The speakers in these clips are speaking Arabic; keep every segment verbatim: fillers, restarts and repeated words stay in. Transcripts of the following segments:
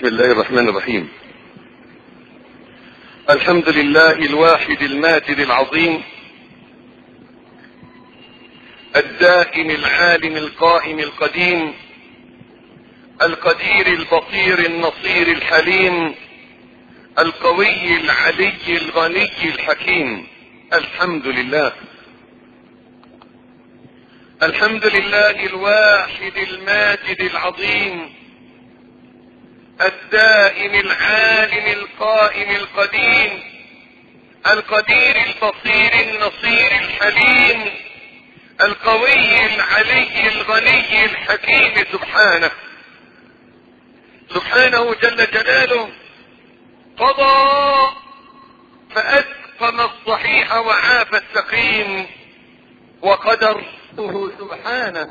بسم الله الرحمن الرحيم. الحمد لله الواحد الماجد العظيم الدائم العالم القائم القديم القدير البصير النصير الحليم القوي العلي الغني الحكيم. الحمد لله الحمد لله الواحد الماجد العظيم الدائم العالم القائم القديم القدير البصير النصير الحليم القوي العلي الغني الحكيم. سبحانه سبحانه جل جلاله قضى فأسقم الصحيح وعاف السقيم وقدر سبحانه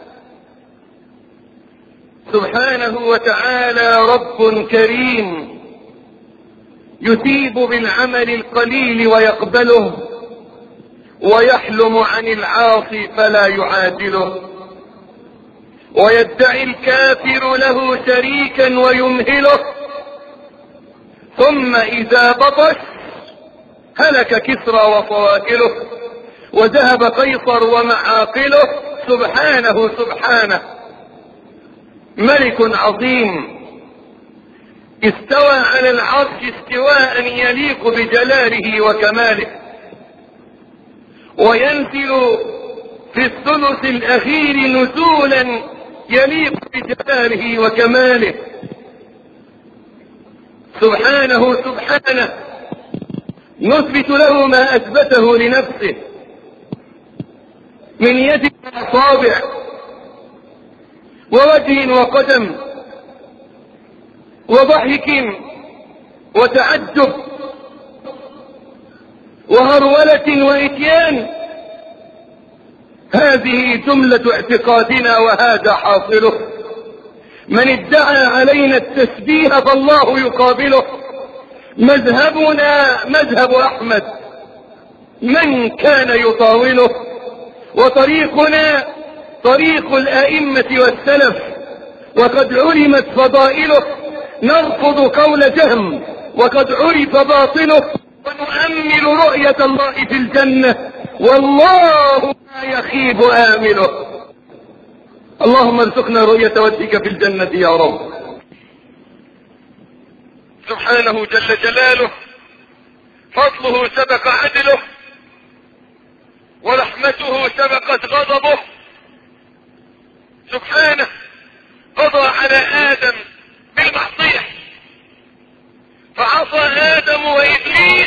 سبحانه وتعالى رب كريم يثيب بالعمل القليل ويقبله ويحلم عن العاصي فلا يعادله ويدعي الكافر له شريكا ويمهله ثم إذا بطش هلك كسرى وصواكله وذهب قيصر ومعاقله. سبحانه سبحانه ملك عظيم استوى على العرش استواء يليق بجلاله وكماله وينزل في الثلث الأخير نزولا يليق بجلاله وكماله. سبحانه سبحانه نثبت له ما أثبته لنفسه من يد وأصابع ووجه وقدم وضحك وتعجب وهرولة وإتيان. هذه جملة اعتقادنا وهذا حاصله. من ادعى علينا التسبيح فالله يقابله. مذهبنا مذهب أحمد من كان يطاوله وطريقنا طريق الأئمة والسلف وقد علمت فضائله. نرفض قول جهم وقد عرف باطله ونؤمل رؤية الله في الجنة والله لا يخيب آمله. اللهم ارزقنا رؤية وجهك في الجنة يا رب. سبحانه جل جلاله فضله سبق عدله ورحمته سبقت غضبه. سبحانه قضى على آدم بالمعصية فعصى آدم وإبليس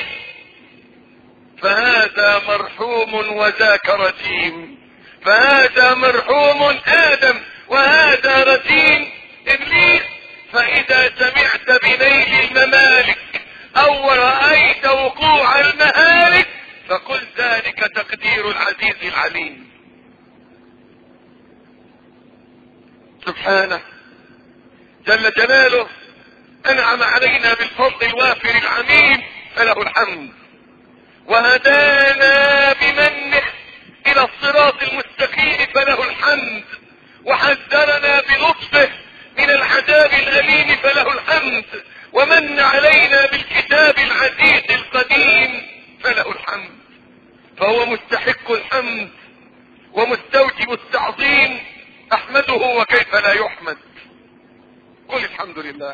فهذا مرحوم وذاك رجيم. فهذا مرحوم آدم وهذا رجيم إبليس. فإذا سمعت بنيل الممالك أو رأيت وقوع المهالك فقل ذلك تقدير العزيز العليم. سبحانه جل جلاله أنعم علينا بالفضل الوافر العميم فله الحمد وهدانا بمنه إلى الصراط المستقيم فله الحمد وحذرنا بلطفه من العذاب الأليم فله الحمد ومن علينا بالكتاب العزيز القديم فله الحمد. فهو مستحق الحمد ومستوجب التعظيم. أحمده وكيف لا يحمد. قل الحمد لله.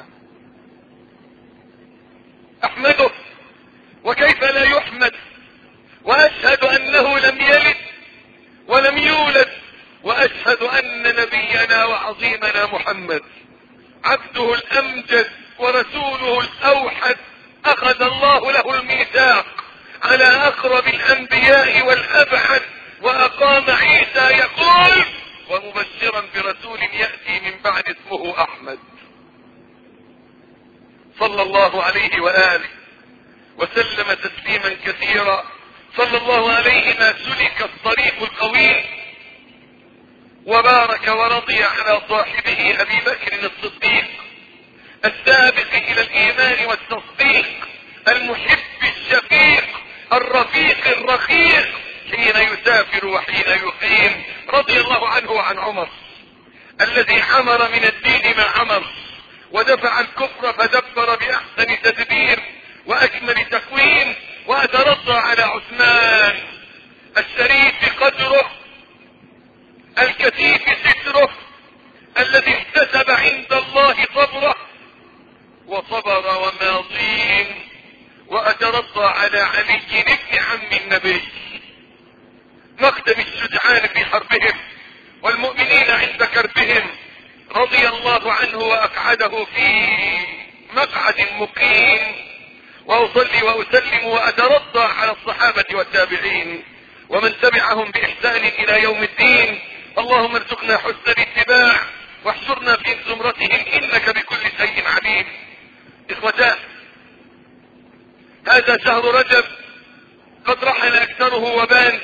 أحمده وكيف لا يحمد وأشهد أنه لم يلد ولم يولد وأشهد أن نبينا وعظيمنا محمد عبده الأمجد ورسوله الأوحد أخذ الله له الميثاق على أقرب الأنبياء والأبعد وأقام عيسى يقول ومبشرا برسول يأتي من بعد اسمه أحمد. صلى الله عليه وآله وسلم تسليما كثيرا. صلى الله عليه ما سلك الطريق القويم وبارك ورضي على صاحبه أبي بكر الصديق السابق إلى الإيمان والتصديق المحب الشفيق الرفيق الرخيق حين يسافر وحين يقيم. رضي الله عنه وعن عمر الذي عمر من الدين ما عمر ودفع الكفر فدبر بأحسن تدبير وأكمل تكوين. وأترضى على عثمان الشريف قدره الكثيف ستره الذي احتسب عند الله صبره وصبر وماضين. وأترضى على علي ابن عم النبي مقدم الشجعان في حربهم والمؤمنين عند كربهم، رضي الله عنه وأقعده في مقعد مقيم. وأصلي وأسلم وأترضى على الصحابة والتابعين ومن تبعهم بإحسان إلى يوم الدين. اللهم ارزقنا حسن الاتباع واحشرنا في زمرتهم إنك بكل شيء عليم. إخوتان، هذا شهر رجب قد رحل أكثره وبان،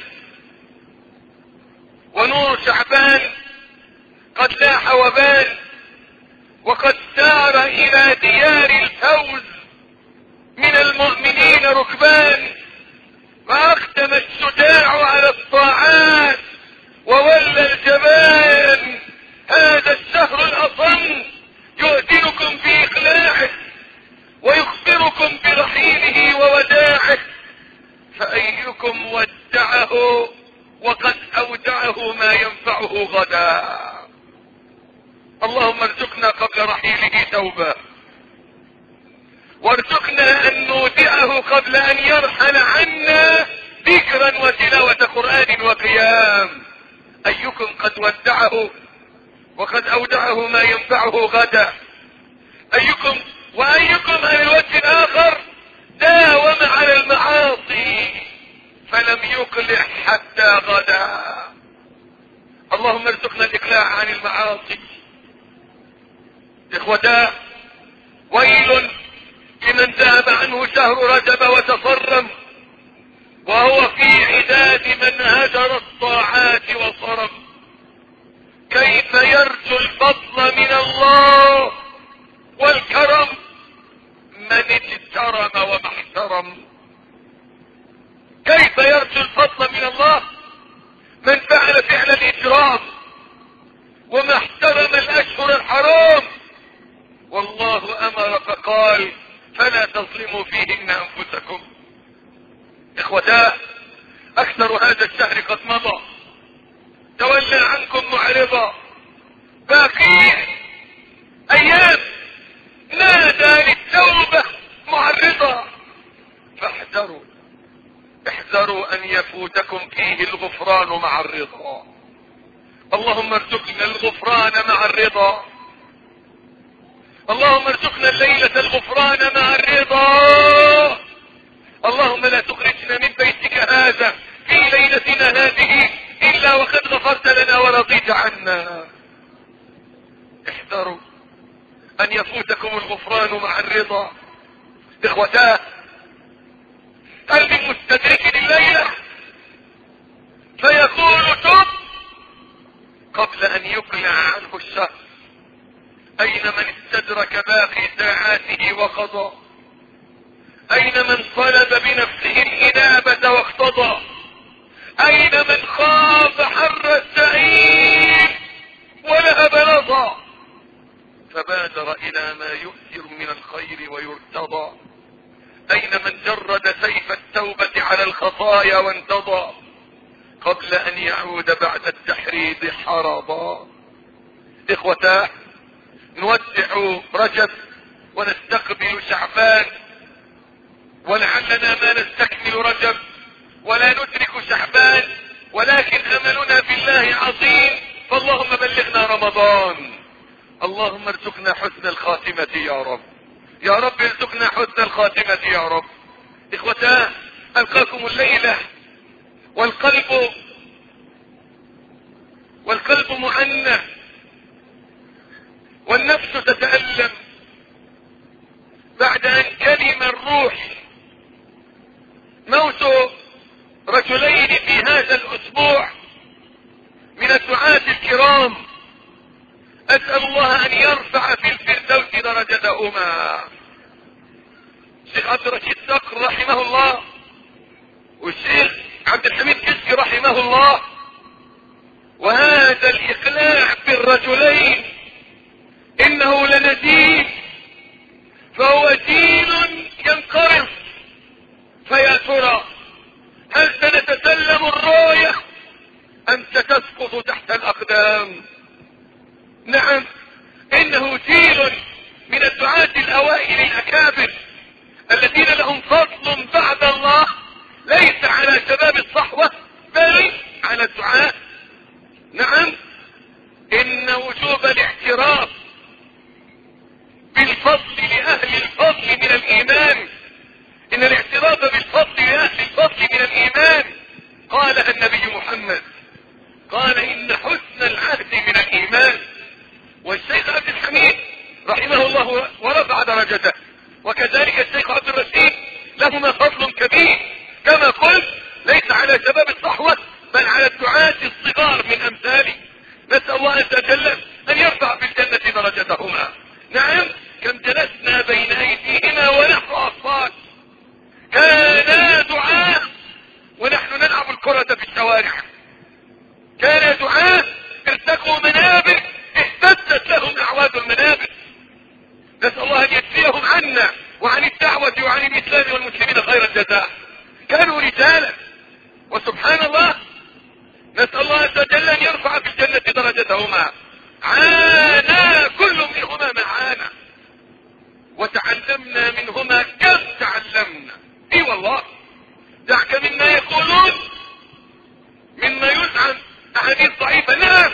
ونور شعبان قد لاح وبان، وقد سار إلى ديار الفوز من المؤمنين ركبان. وأختم الشجاع على الطاعات وولى الجبان. هذا الشهر الأصم يؤذنكم في إقلاعه ويخبركم برحيله ووداعه. فأيكم ودعه وقد أودعه ما ينفعه غدا. اللهم ارزقنا قبل رحيله توبة، وارزقنا أن نودعه قبل أن يرحل عنا ذكرا وتلاوة قرآن وقيام. أيكم قد ودعه وقد أودعه ما ينفعه غدا؟ أيكم وأيكم على الوجه الآخر داوم على المعاصي فلم يقلع حتى غدا؟ اللهم ارزقنا الإقلاع عن المعاصي. إخوتاه، ويل لمن ذهب عنه شهر رجب وتصرم وهو في عداد من هجر الطاعات وصرم. كيف يرجو الفضل من الله والكرم من اجترم وما احترم؟ كيف يرجو الفضل من الله من فعل فعل الإجرام وما احترم الأشهر الحرام؟ والله أمر فقال فلا تظلموا فيهن أنفسكم. إخوتاه، أكثر هذا الشهر قد مضى، تولى عنكم معرضا، باقي أيام نادى للتوبة معرضا. فاحذروا احذروا أن يفوتكم فيه الغفران مع الرضا. اللهم ارزقنا الغفران مع الرضا. اللهم ارزقنا الليلة الغفران مع الرضا. اللهم لا تخرجنا من بيتك هذا في ليلتنا هذه إلا وقد غفرت لنا ورضيت عنا. احذروا أن يفوتكم الغفران مع الرضا. إخوتاه، قلب مستدرك الليلة فيقول تب قبل أن يقلع عنه الشهر. أين من استدرك باقي ساعاته وقضى؟ أين من طلب بنفسه الإنابة واقتضى؟ أين من خاف حر السعيد ولهب لظى فبادر إلى ما يؤثر من الخير ويرتضى؟ أين من جرد سيف التوبة على الخطايا وانتضى قبل أن يعود بعد التحريض حرضا؟ إخوتاه، نودع رجب ونستقبل شعبان، ولعلنا ما نستكمل رجب ولا ندرك شعبان، ولكن أملنا بالله عظيم. فاللهم بلغنا رمضان. اللهم ارزقنا حسن الخاتمة يا رب. يا رب ارزقنا حسن الخاتمة يا رب. إخوتاه، ألقاكم الليلة والقلب والقلب معنى والنفس تتألم بعد أن كلم الروح موت رجلين في هذا الأسبوع من الدعاة الكرام. أسأل الله أن يرفع في الفردوس درجتهما. الشيخ عبد الرشيد صقر رحمه الله والشيخ عبد الحميد كشكي رحمه الله. وهذا الإقلاع بالرجلين إنه لنزيد الناس الاوائل الاكابر الذين لهم فضل بعد الله ليس على شباب الصحوة بل على الدعاء. نعم، ان وجوب الاعتراف بالفضل لأهل الفضل من الإيمان، إن الاعتراف بالفضل لأهل الفضل من الإيمان قالها النبي محمد، قال إن حسن العهد من الإيمان. والشيخ عبد الحميد رحمه الله ورفع درجته، وكذلك الشيخ عبد الرشيد لهما فضل كبير كما قلت، ليس على شباب الصحوة بل على الدعاة الصغار من أمثالي. نسأل الله عز وجل أن يرفع في الجنة درجتهما. نعم، كم جلسنا بين ايديهما ونحن اطفال، كانا دعاء ونحن نلعب الكرة في الشوارع، كانا دعاء ارتقوا منابر اهتزت لهم اعواد المنابر. نسأل الله ان يجزيهم عنا وعن الدعوة وعن الاسلام والمسلمين خير الجزاء. كانوا رجالا، وسبحان الله نسأل الله عز وجل ان يرفع في الجنة درجتهما. عانا كل منهما ما عانا، وتعلمنا منهما كم تعلمنا. اي والله، دعك مما يقولون مما يزعم احاديث ضعيفة، نعم،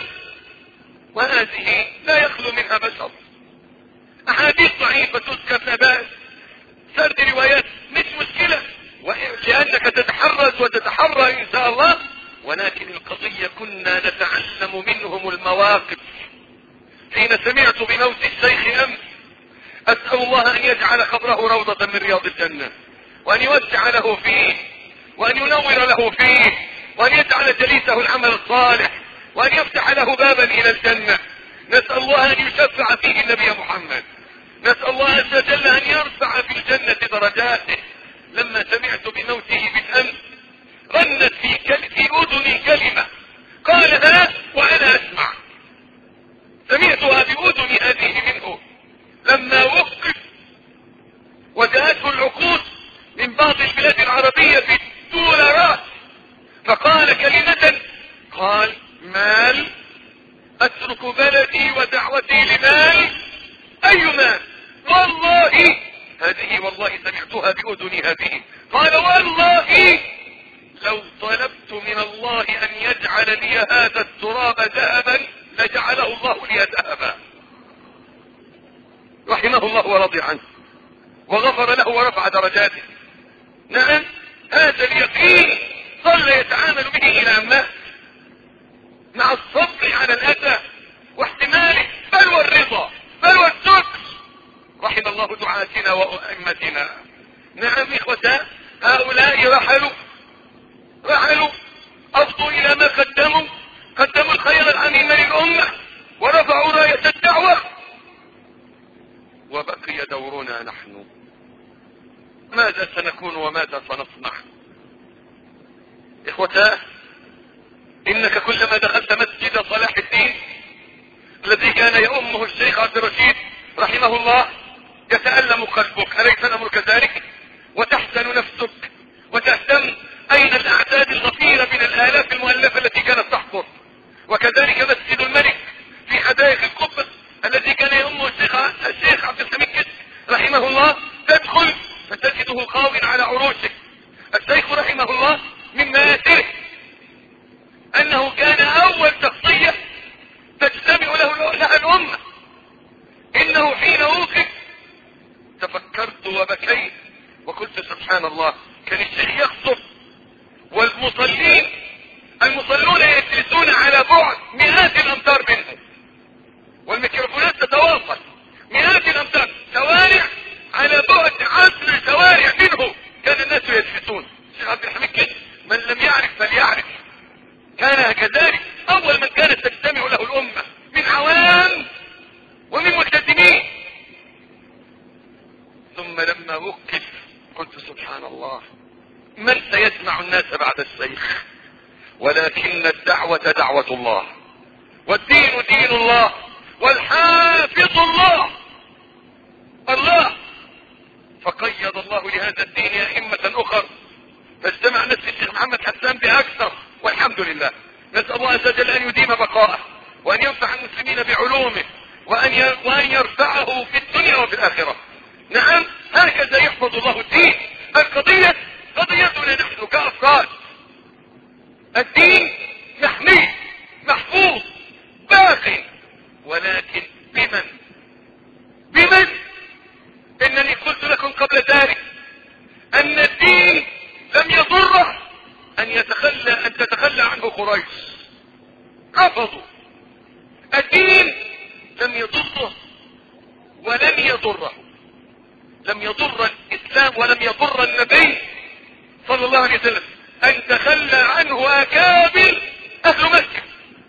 وهذه لا يخلو منها بشر. احاديث ضعيفة تذكر لا بأس، سرد روايات مش مشكلة، لانك تتحرز وتتحرى ان شاء الله، ولكن القضية كنا نتعلم منهم المواقف. حين سمعت بموت الشيخ امس اسأل الله ان يجعل قبره روضة من رياض الجنة، وان يوسع له فيه، وان ينور له فيه، وان يجعل جليسه العمل الصالح، وان يفتح له بابا الى الجنة. نسأل الله ان يشفع فيه النبي محمد، نسأل الله عز وجل ان يرفع في الجنة درجاته. لما سمعت بموته بالامس رنت في, كل... في اذني كلمة قالها وانا اسمع، سمعتها باذني هذه منه لما وقف وجاءته العقود من بعض البلاد العربية في الدولارات، فقال كلمة، قال: مال، اترك بلدي ودعوتي لمال؟ اي مال؟ والله هذه، والله سمعتها باذني هذه. قال: والله لو طلبت من الله ان يجعل لي هذا التراب ذهبا لجعله الله لي ذهبا. رحمه الله ورضي عنه وغفر له ورفع درجاته. نعم، هذا اليقين ظل يتعامل به الى ان مات، مع الصبر على الاذى واحتماله، بل والرضا، بل والشكر. رحم الله دعاتنا وائمتنا. نعم اخوتان، هؤلاء رحلوا رحلوا افضوا الى ما قدموا، قدموا الخير العميم للامة ورفعوا راية الدعوة، وبقي دورنا نحن. ماذا سنكون وماذا سنصنع؟ اخوتاه، انك كلما دخلت مسجد صلاح الدين الذي كان يؤمه الشيخ عبد الرشيد رحمه الله يتألم قلبك، أليس الأمر كذلك؟ وتحزن نفسك وتهتم أين الأعداد الغفيرة من الآلاف المؤلفة التي كانت تحضر. وكذلك مسجد الملك في حدائق القبة الذي كان يؤمه الشيخ الشيخ عبد الحميد رحمه الله، تدخل فتجده خاو على عروشه. الشيخ رحمه الله من مآثره أنه كان أول شخصية تجتمع له لها الأمة. إنه حين وقف تفكرت وبكيت وقلت سبحان الله، كان الشيخ يخطب والمصلين المصلون يجلسون على بعد مئات الأمتار منه، والميكروفونات تتواصل مئات الأمتار، شوارع على بعد عشر شوارع منه كان الناس يجلسون. الشيخ عبد الحميد كده، من لم يعرف فليعرف، كان كذلك أول من كانت تجتمع له الأمة من عوام ومن ملتزمين. ثم لما وقف قلت سبحان الله، من سيجمع الناس بعد الشيخ؟ ولكن الدعوة دعوة الله، والدين دين الله، والحافظ الله الله. فقيض الله لهذا الدين أئمة أخر، فاجتمع نفس الشيخ محمد حسان بأكثر، والحمد لله. نسأل الله عز وجل أن يديم بقاءه، وأن ينفع المسلمين بعلومه، وأن وأن يرفعه في الدنيا وفي الآخرة. قبل ذلك ان الدين لم يضره ان يتخلى ان تتخلى عنه قريش، رفضوا. الدين لم يضره ولن يضره، لم يضر الاسلام ولم يضر النبي صلى الله عليه وسلم ان تخلى عنه اكابر اهل مكة،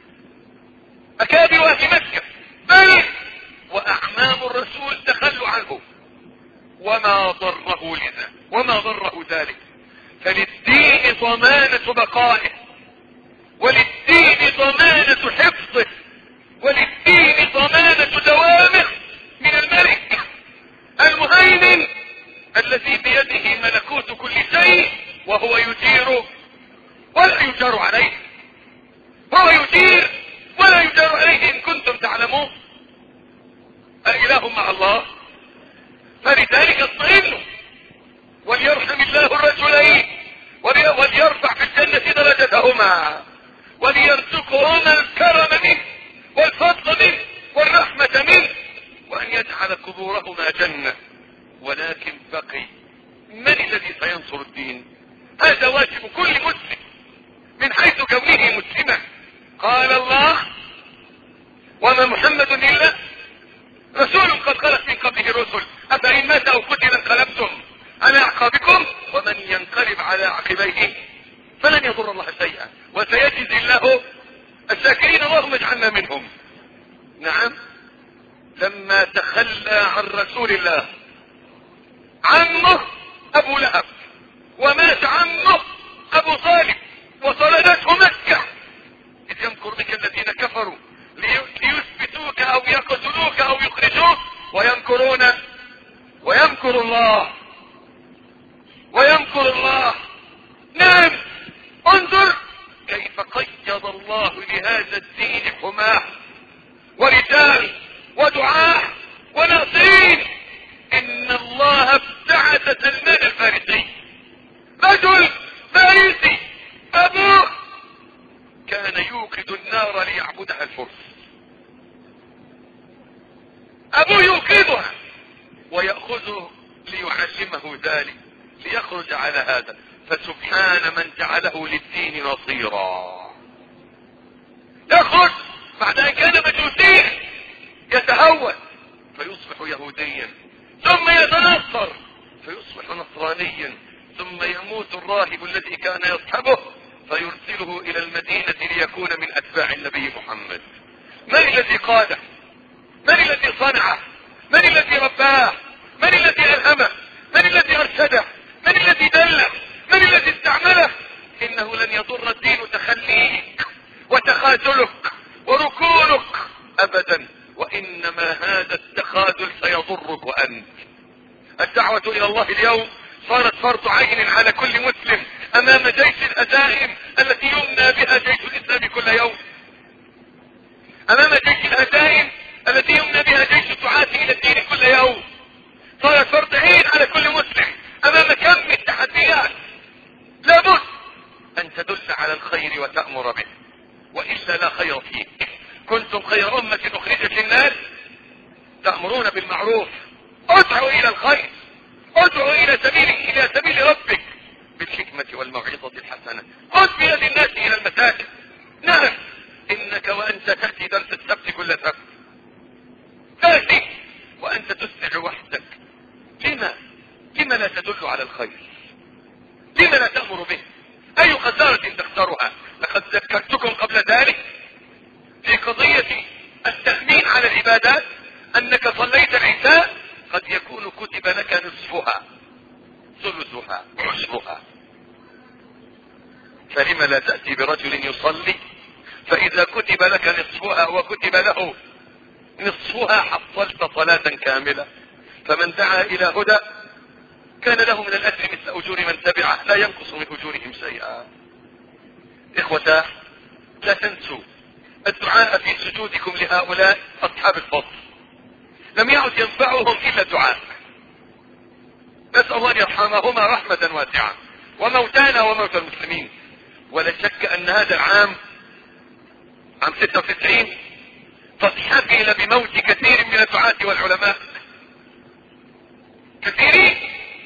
اكابر اهل مكة، بل واعمام الرسول تخلوا عنه وما ضره لذا وما ضره ذلك. فللدين ضمانة بقائه، وللدين ضمانة حفظه، وللدين ضمانة دوامه من الملك المهيمن الذي بيده ملكوت كل شيء، وهو يجير ولا يجار عليه، هو يجير ولا يجار عليه إن كنتم تعلمون. أإله مع الله؟ فلذلك اطمئنوا، وليرحم الله الرجلين وليرفع في الجنة درجتهما، وليرزقهما الكرم منه والفضل منه والرحمة منه، وأن يجعل قبورهما جنة. ولكن بقي من الذي سينصر الدين؟ هذا واجب كل مسلم من حيث كونه مسلما. قال الله: وما محمد إلا رسول قد خلت من قبله الرسل أفإن مات أو قتل انقلبتم على أعقابكم ومن ينقلب على عقبيه فلن يضر الله شيئا وسيجزي الله الشاكرين، اللهم اجعلنا منهم. نعم، لما تخلى عن رسول الله عمه أبو لهب ومات عمه أبو طالب وطردته مكة، إذ يمكر بك الذين كفروا ليثبتوك أو يقتلوك أو يخرجوك ويمكرون ويمكر الله ويمكر الله. نعم، انظر كيف قيض الله لهذا الدين حماه ورجال ودعاة وناصرين. إن الله ابتعث سلمان الفارسي، رجل فارسي أبوه كان يوقد النار ليعبدها الفرس، أبوه يوقدها ويأخذه ليعلمه ذلك ليخرج على هذا. فسبحان من جعله للدين نصيرا، يخرج بعد أن كان مجوسيا يتهود فيصبح يهوديا، ثم يتنصر فيصبح نصرانيا، ثم يموت الراهب الذي كان يصحبه فيرسله إلى المدينة ليكون من أتباع النبي محمد. من الذي قاده؟ من الذي صنعه؟ من الذي رباه؟ من الذي ألهمه؟ من الذي أرشده؟ من الذي دله؟ من الذي استعمله؟ إنه لن يضر الدين تخليك وتخاذلك وركونك أبدا، وإنما هذا التخاذل سيضرك أنت. الدعوة إلى الله اليوم صارت فرض عين على كل مسلم أمام جيش الهزائم التي يمنى بها جيش الإسلام كل يوم، أمام جيش الهزائم التي يمنى بها جيش الدعاة إلى الدين كل يوم. صارت فرض عين على كل مسلم أمام كم التحديات لابد أن تدل على الخير وتأمر به، وإلا لا خير فيك. كنتم خير أمة أخرجت للناس تأمرون بالمعروف، ادعوا إلى الخير، ادعوا إلى سبيل إلى سبيل ربك بالحكمة والموعظة الحسنة، خذ بيد الناس إلى المساجد. نعم، إنك وأنت تأتي درس السبت كل سبت، تأتي وأنت تسرع وحدك. لما لما لا تدل على الخير؟ لما لا تأمر به؟ أي خسارة تخسرها؟ لقد ذكرتكم قبل ذلك في قضية التأمين على العبادات أنك صليت العشاء قد يكون كتب لك نصفها ثلثها عشرها، فلما لا تأتي برجل يصلي فإذا كتب لك نصفها وكتب له نصفها حصلت صلاة كاملة. فمن دعا إلى هدى كان له من الأجر مثل أجور من تبعه لا ينقص من أجورهم شيئا. إخوة، لا تنسوا الدعاء في سجودكم لهؤلاء أصحاب الفضل، لم يعد ينفعهم إلا الدعاء. نسأل الله أن يرحمهما رحمة واسعة، وموتانا وموتى المسلمين. ولا شك أن هذا العام عام ستة وتسعين قد حفل بموت كثير من الدعاة والعلماء، كثيرين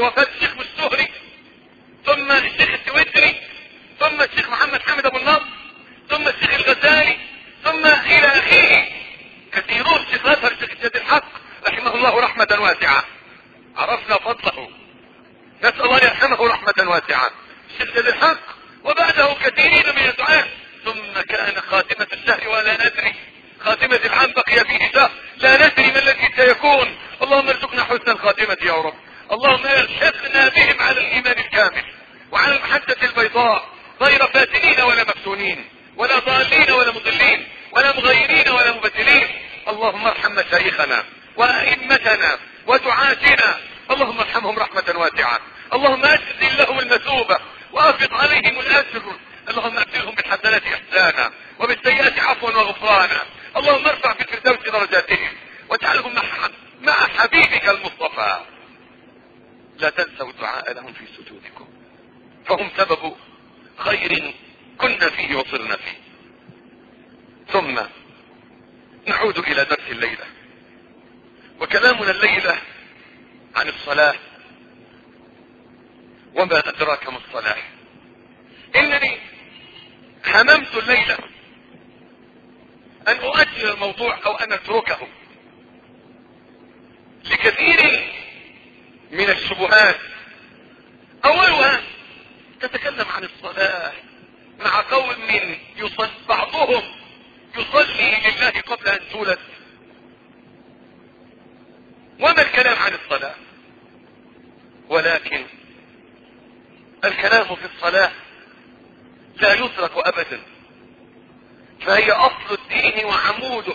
بوفاة الشيخ السهري، ثم الشيخ السويدري، ثم الشيخ محمد حامد ابو النصر، ثم الشيخ الغزالي، ثم الى اخره. كثيرون. الشيخ الازهر الشيخ سيد الحق رحمه الله رحمة واسعة، عرفنا فضله، نسأل الله يرحمه رحمة واسعة. الشيخ سيد الحق وبعده كثيرين من الدعاة. ثم كان خاتمة الشهر ولا ندري، خاتمة العام بقي فيه شهر لا ندري ما الذي سيكون. اللهم ارزقنا حسن الخاتمة يا رب. اللهم الحقنا بهم على الايمان الكامل وعلى المحجة البيضاء، غير فاتنين ولا مفتونين ولا ضالين ولا مضلين ولا مغيرين ولا مبدلين. اللهم ارحم مشايخنا وائمتنا ودعاتنا، اللهم ارحمهم رحمة واسعة. اللهم اجزل لهم المثوبة وافض عليهم الاجر. اللهم ابدلهم بالحسنات احسانا وبالسيئات عفوا وغفرانا. اللهم ارفع في الفردوس درجاتهم واجعلهم مع حبيبك المصطفى. لا تنسوا الدعاء لهم في سجودكم، فهم سبب خير كنا فيه وصرنا فيه. ثم نعود الى درس الليلة، وكلامنا الليلة عن الصلاة وما ادراك ما الصلاة. انني هممت الليلة ان اؤجل الموضوع او ان اتركه لكثير من الشبهات. اولها تتكلم عن الصلاة مع قوم من يصل بعضهم يصلي لله قبل ان تولد. وما الكلام عن الصلاة؟ ولكن الكلام في الصلاة لا يترك ابدا، فهي اصل الدين وعموده.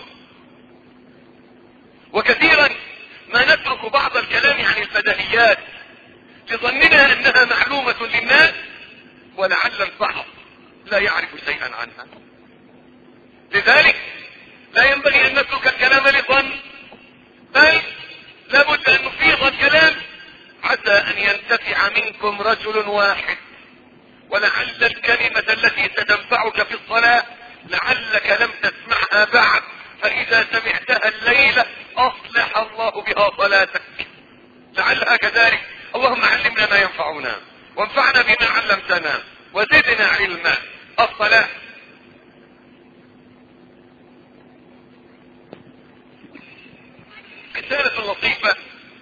وكثيرا ما نترك بعض الكلام عن البديهيات لظننا انها معلومة للناس، ولعل البعض لا يعرف شيئا عنها. لذلك لا ينبغي ان نترك الكلام لظن، بل لابد ان نفيض الكلام عسى ان ينتفع منكم رجل واحد. ولعل الكلمة التي ستنفعك في الصلاة لعلك لم تسمعها بعد، فاذا سمعتها الليلة اصلح الله بها صلاتك، لعلها كذلك. اللهم علمنا ما ينفعنا وانفعنا بما علمتنا وزدنا علما. الصلاة رسالة لطيفة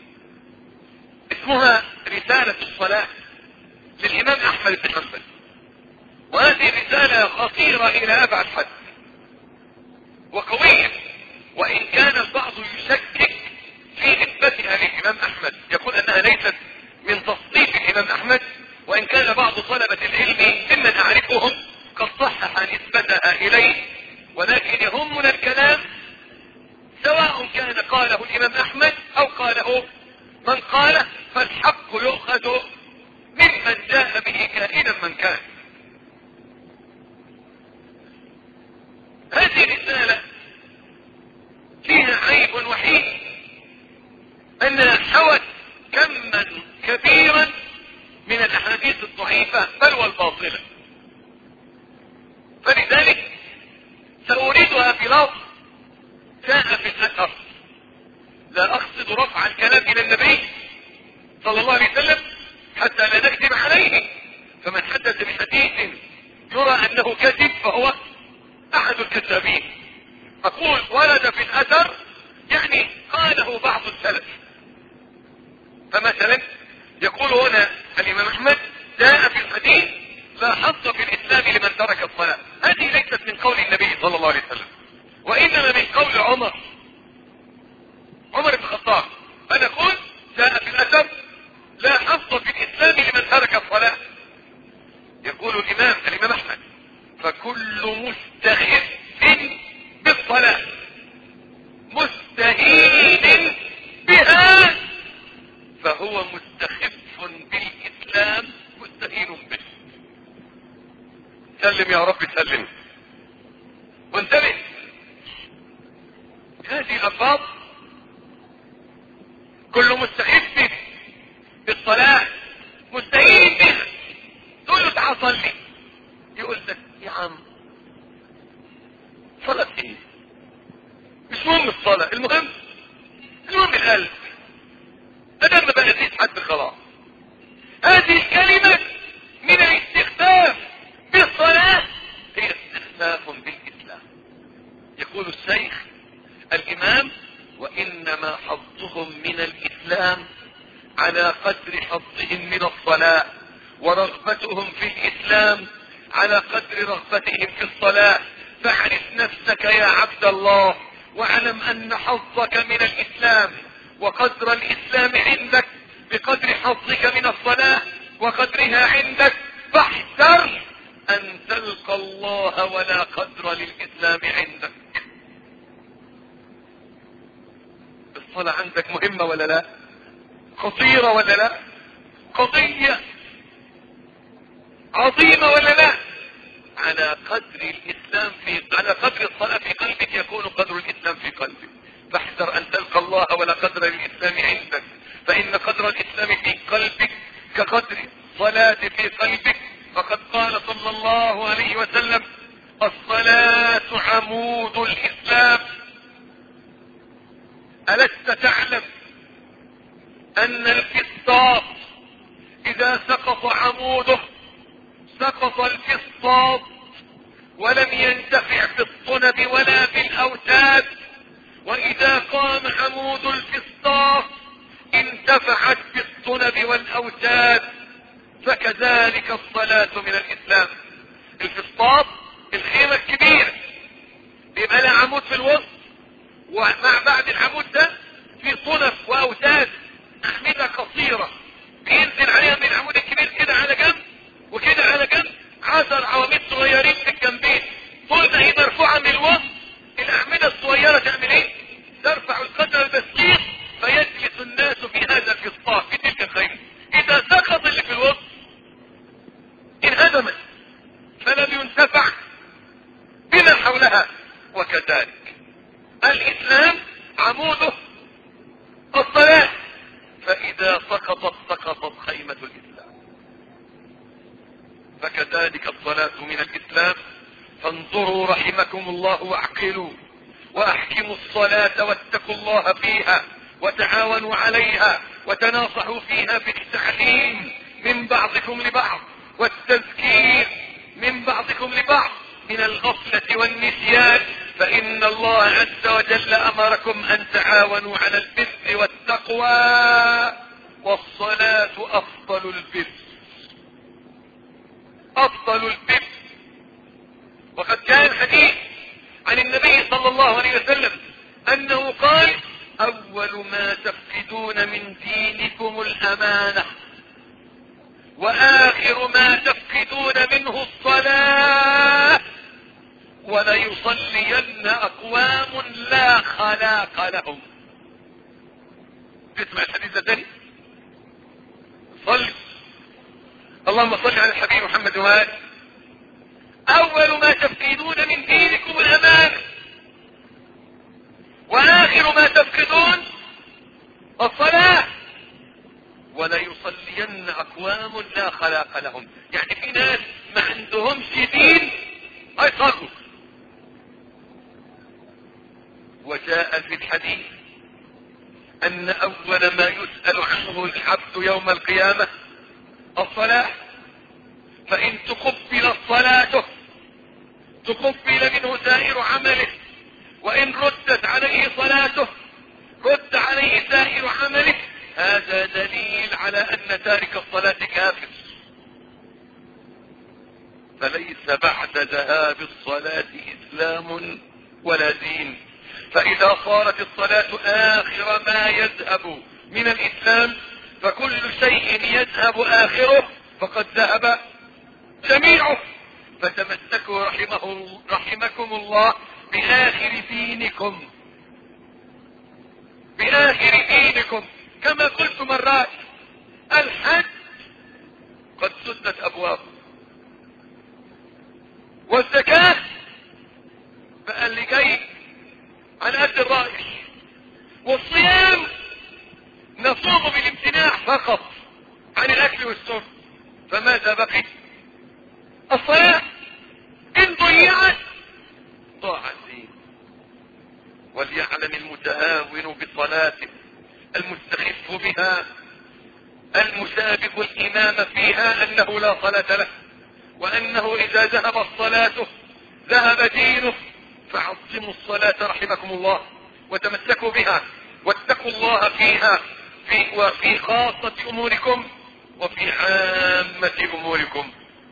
اسمها رسالة الصلاة للإمام أحمد بن حنبل، وهذه الرسالة خطيرة إلى أبعد حد وقوية، وإن كان البعض يشكك في نسبتها للإمام أحمد، يقول أنها ليست من تصنيف الإمام أحمد، وإن كان بعض طلبة العلم ممن أعرفهم قد صحح نسبتها إليه. ولكن يهمنا الكلام سواء كان قاله الإمام أحمد أو قاله من قاله، فالحق يؤخذ ممن جاء به كائنا من كان. هذه الرسالة فيها عيب وحيد، أنها حوت كما كبيرا من الأحاديث الضعيفة بل والباطلة، فلذلك سأريدها بلفظ جاء في الأثر. لا أقصد رفع الكلام إلى النبي صلى الله عليه وسلم حتى لا نكذب عليه، فمن حدث بحديث يرى أنه كذب فهو أحد الكذابين. أقول ورد في الأثر يعني قاله بعض السلف. فمثلا يقول هنا الإمام أحمد جاء في الحديث لا حظ في الإسلام لمن ترك الصلاة. هذه ليست من قول النبي صلى الله عليه وسلم، وإنما من قول عمر عمر بن الخطاب. أنا أقول جاء في الأثر لا حظ في الإسلام لمن ترك الصلاة. يقول الإمام الإمام أحمد فكل مستخف بالصلاة مستهين بها فهو مستخف بالإسلام مستهين به. سلم يا رب سلم. وانتبه، هذه الألفاظ كل مستخف بالصلاة مستهين بها، تقول له تعال صلي، يقول لك يا عم صلاة ايه؟ مش مهم الصلاة، المهم المهم القلب. بدل ما بقى نسيت حد خلاص. هذه الكلمة من الاستخفاف بالصلاة هي استخفاف بالإسلام. يقول الشيخ الإمام: وإنما حظهم من الإسلام على قدر حظهم من الصلاة، ورغبتهم في الإسلام على قدر رغبتهم في الصلاة. فاعرف نفسك يا عبد الله، واعلم أن حظك من الإسلام وقدر الإسلام عندك بقدر حظك من الصلاة وقدرها عندك. فاحذر أن تلقى الله ولا قدر للإسلام عندك. الصلاة عندك مهمة ولا لا؟ خطيرة ولا لا؟ قضية عظيمة ولا لا؟ على قدر الإسلام في على قدر الصلاة في قلبك يكون قدر الإسلام في قلبك. فاحذر أن تلقى الله ولا قدر للإسلام عندك، فإن قدر الإسلام في قلبك كقدر الصلاة في قلبك. فقد قال صلى الله عليه وسلم: الصلاة عمود الإسلام. ألست تعلم أن الفسطاط إذا سقط عموده سقط الفسطاط ولم ينتفع بالطنب ولا بالأوتاد، وإذا قام عمود الفسطاط انتفعت بالطنب والأوتاد. فكذلك الصلاة من الإسلام. الفسطاط الخيمة الكبيرة بيبقى لها عمود في الوسط، ومع بعد العمود ده في طنب وأوتاد أعمدة قصيرة بينزل عليها من العمود الكبير كده على جنب وكده على جنب عشر عواميد صغيرين في الجنبين. طول ما هي مرفوعة من الوسط الأعمدة الصغيرة تعمل ايه؟ ترفع القدر البسيط فيجلس الناس في هذا الفسطاط في تلك الخيمة. إذا سقط اللي في الوسط انهدمت فلم ينتفع بما حولها. وكذلك الإسلام عموده الصلاة، فإذا سقطت سقطت خيمة الإسلام. فكذلك الصلاة من الإسلام. فانظروا رحمكم الله واعقلوا واحكموا الصلاة واتقوا الله فيها وتعاونوا عليها وتناصحوا فيها بالتعليم من بعضكم لبعض والتذكير من بعضكم لبعض من الغفلة والنسيان، فإن الله عز وجل أمركم أن تعاونوا على البر والتقوى، والصلاة أفضل البر أفضل البر. وقد كان حديث عن النبي صلى الله عليه وسلم أنه قال: أول ما تفقدون من دينكم الأمانة، وآخر ما تفقدون منه الصلاة، وليصلين أقوام لا خلاق لهم. تسمع الحديث ده تاني؟ صل اللهم صل على الحبيب محمد وآله. أول ما تفقدون من دينكم الأمانة، وآخر ما تفقدون الصلاة، وليصلين أقوام لا خلاق لهم. يعني في ناس ما عندهمش دين هيصلوا. وجاء في الحديث أن أول ما يسأل عنه العبد يوم القيامة الصلاة، فإن تقبل الصلاة تقبل منه سائر عمله، وإن ردت عليه صلاته رد عليه سائر عمله. هذا دليل على أن تارك الصلاة كافر، فليس بعد ذهاب الصلاة إسلام ولا دين. فإذا صارت الصلاة آخر ما يذهب من الإسلام فكل شيء يذهب آخره فقد ذهب جميعه. فتمسكوا رحمه رحمكم الله بآخر دينكم بآخر دينكم. كما قلت مرات، الحج قد سدت أبوابه، والزكاة بقى اللي جاي على قد الرائح، والصيام نصوم بالامتناع فقط عن الأكل والشرب. فماذا بقي؟ الصلاة. إن ضيعت ضاع الدين. وليعلم المتهاون بصلاته المستخف بها المسابق الامام فيها انه لا صلاة له، وانه اذا ذهب الصلاة ذهب دينه. فعظموا الصلاة رحمكم الله وتمسكوا بها واتقوا الله فيها في وفي خاصة اموركم وفي عامة اموركم.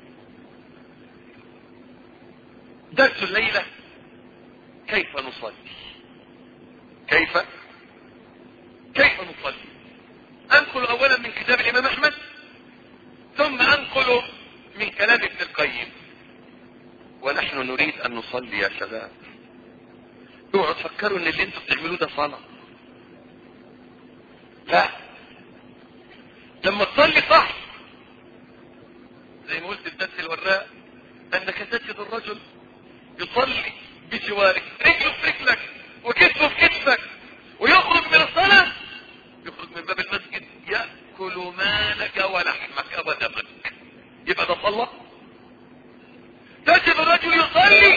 درس الليلة كيف نصلي. كيف كيف نصلي. انقل اولا من كتاب الامام احمد، ثم انقل من كلام ابن القيم. ونحن نريد ان نصلي يا شباب. اوعوا تفكروا ان اللي انتم بتعملوه ده صلاة. لا، لما تصلي صح زي ما قلت في درس الوراق انك تجد الرجل يصلي بجوارك، رجله في رجلك وكتفه في كتفك، ويخرج من الصلاة يخرج من باب المسجد يأكل مالك ولحمك ودمك. يبقى ده صلى. تجد الرجل يصلي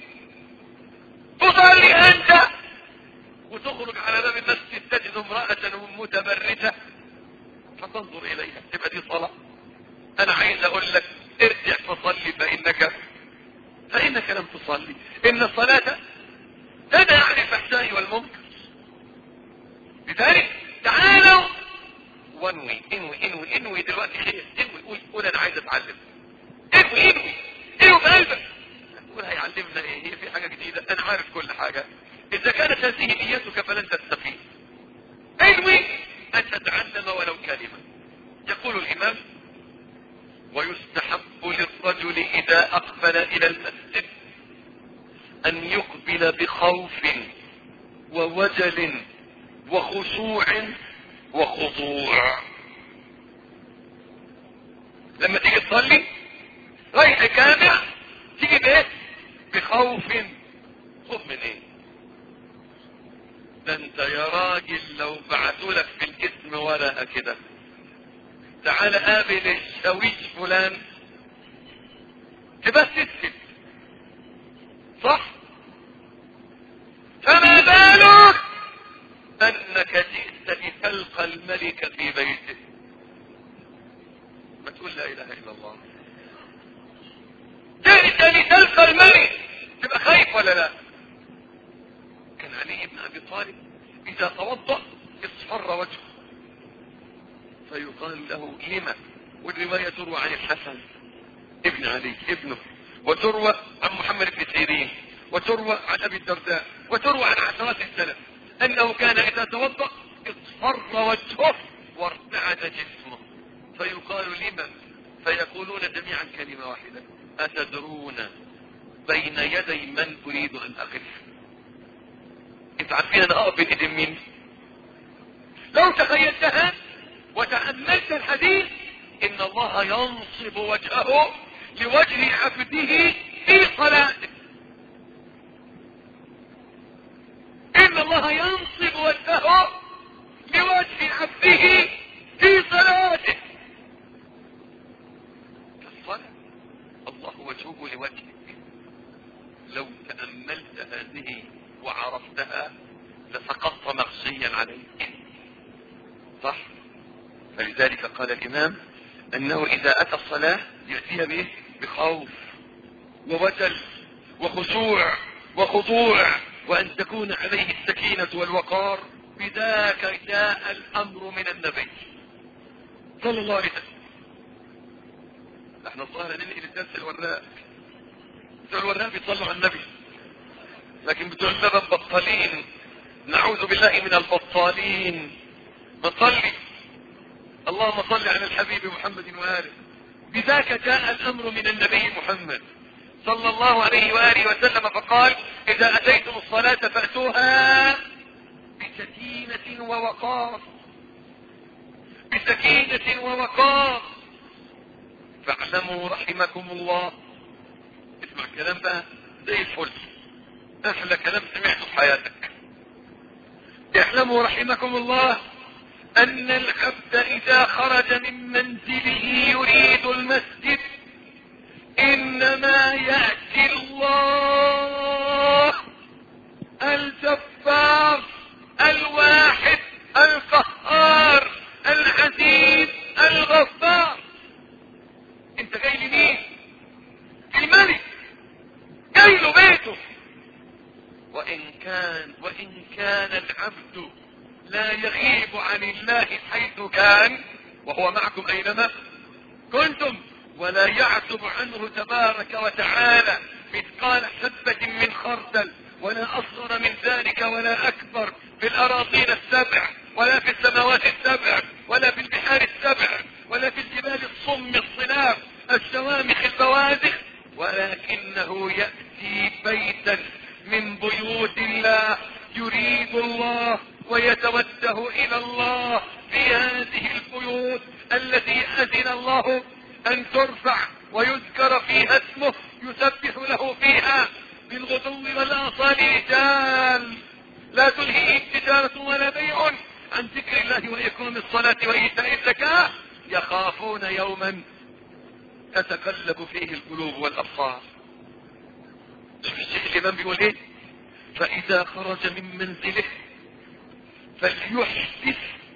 تصلي انت وتخرج على باب المسجد تجد امرأة متبرجة فتنظر اليها، تبقى دي صلاة. انا عايز اقول لك ارجع فصلي فانك فانك لم تصلي. ان الصلاة تنهى عن الفحشاء والمنكر. لذلك تعالوا وانوي انوي انوي انوي دلوقتي خير. انوي قول قول انا عايز اتعلم. انوي انوي انوي بقلبك. تقول هيعلمنا ايه؟ هي في حاجة جديدة؟ انا عارف كل حاجة. اذا كانت هذه نيتك فلن تستفيد. انوي ان تتعلم ولو كلمة. يقول الامام: ويستحب للرجل اذا اقبل الى المسجد ان يقبل بخوف ووجل وخشوع وخضوع. لما تيجي تصلي رايح جامع تيجي بايه؟ بخوف. خوف من ايه؟ ده انت يا راجل لو بعتولك في الاسم ورقه كده تعال قابل الشاويش فلان تبقى تسكت، صح؟ فما بالك انك جئت لتلقى الملك في بيته. ما تقول لا اله الا الله. جئت لتلقى الملك تبقى خايف ولا لا؟ كان علي بن ابي طالب اذا توضأ اصفر وجهه فيقال له لما. والرواية تروى عن الحسن ابن علي ابنه، وتروى عن محمد بن سيرين، وتروى عن ابي الدرداء، وتروى عن عشرات السلف انه كان اذا توضأ اصفر وجهه وارتعد جسمه فيقال لما، فيقولون جميعا كلمة واحدة: اتدرون بين يدي من اريد ان اقف؟ انت عارفين انا اقف بين ايدي مين؟ لو تخيلتها وتأملت الحديث ان الله ينصب وجهه لوجه عبده في صلاته. ان الله ينصب وجهه لوجه عبده في صلاته. الصلاة الله وجهه لوجهك. لو تأملت هذه وعرفتها لسقطت مغشيا عليك، صح؟ فلذلك قال الامام انه اذا اتى الصلاة يأتيها به بخوف ووجل وخشوع وخضوع، وان تكون عليه السكينة والوقار. بذاك جاء الامر من النبي صلى الله عليه وسلم. احنا الظاهر ننقل الدرس الوراق. بتوع الوراق بيصلوا على النبي، لكن بتوع اللبن بطالين. نعوذ بالله من البطالين. نصلي اللهم صل على الحبيب محمد وآله. بذاك جاء الامر من النبي محمد صلى الله عليه وآله وسلم فقال: اذا اتيتم الصلاة فأتوها بسكينة ووقار. بسكينة ووقار. فاعلموا رحمكم الله. اسمع الكلام بقى زي الفل، احلى كلام سمعته في حياتك. اعلموا رحمكم الله ان العبد اذا خرج من منزله يريد المسجد انما يأتي الله الجبار الواحد القهار العزيز لا يغيب عن الله حيث كان وهو معكم اينما كنتم، ولا يعزب عنه تبارك وتعالى مثقال حبة من خردل ولا اصغر من ذلك ولا اكبر في الاراضين السبع ولا في السماوات السبع ولا في البحار السبع ولا في الجبال الصم الصلاب الشوامخ البوازخ، ولكنه يأتي بيتا من بيوت الله يريد الله ويتوجه الى الله في هذه البيوت التي اذن الله ان ترفع ويذكر فيها اسمه يسبح له فيها بالغدو والاصال رجال لا تلهيهم تجارة ولا بيع عن ذكر الله واقام الصلاة وايتاء الزكاة يخافون يوما تتقلب فيه القلوب والابصار. الشيخ الامام بيقول ايه؟ فاذا خرج من منزله فليحدث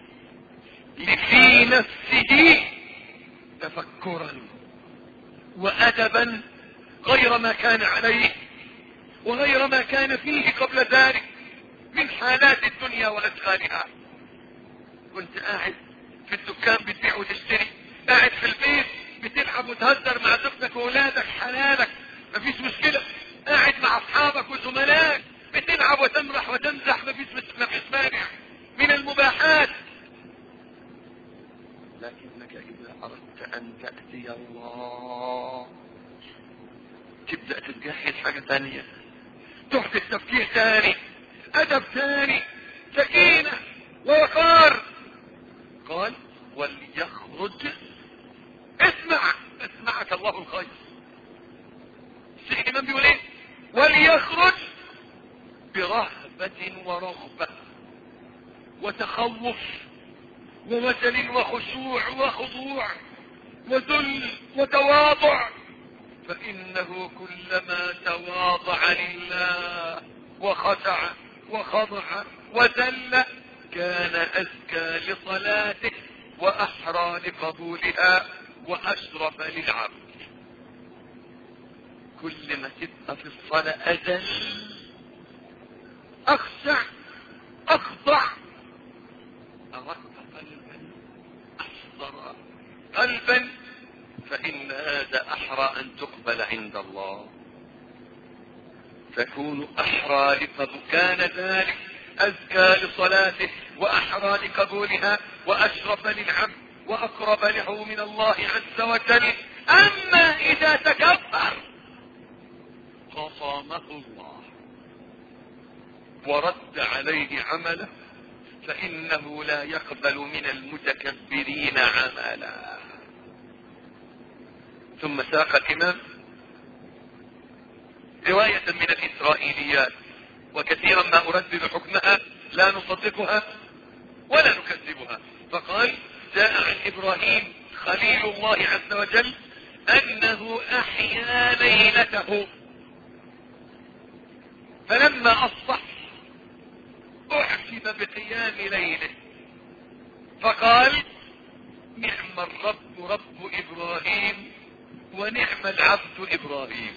في نفسه تفكرا وادبا غير ما كان عليه وغير ما كان فيه قبل ذلك من حالات الدنيا واشغالها. كنت قاعد في الدكان بتبيع وتشتري، قاعد في البيت بتلعب وتهزر مع زوجتك واولادك حلالك مفيش مشكلة، قاعد مع اصحابك وزملائك بتلعب وتمرح وتمزح مفيش مفيش مانع من المباحات. لكنك اذا اردت ان تأتي الله تبدأ تتجهز حاجة ثانية، تحدث تفكير ثاني، ادب ثاني، سكينة ووقار. قال وليخرج، اسمع اسمعك الله الخير. الشيخ الامام بيقول ايه؟ وليخرج برهبة ورغبة وتخوف ووجل وخشوع وخضوع وذل وتواضع، فانه كلما تواضع لله وخشع وخضع وذل كان ازكى لصلاته واحرى لقبولها واشرف للعبد. كل ما تبقى في الصلاة اذل اخشع اخضع ارق قلبا احضر قلبا، فان هذا احرى ان تقبل عند الله. تكون احرى لقبول، كان ذلك ازكى لصلاته واحرى لقبولها واشرف للعبد واقرب له من الله عز وجل. اما اذا تكبر خصمه الله ورد عليه عمله، فانه لا يقبل من المتكبرين عملا. ثم ساق الامام رواية من الاسرائيليات، وكثيرا ما اردد حكمها لا نصدقها ولا نكذبها. فقال جاء عن ابراهيم خليل الله عز وجل انه احيا ليلته، فلما اصبح اعجب بقيام ليله فقال نعم الرب رب ابراهيم ونعم العبد ابراهيم.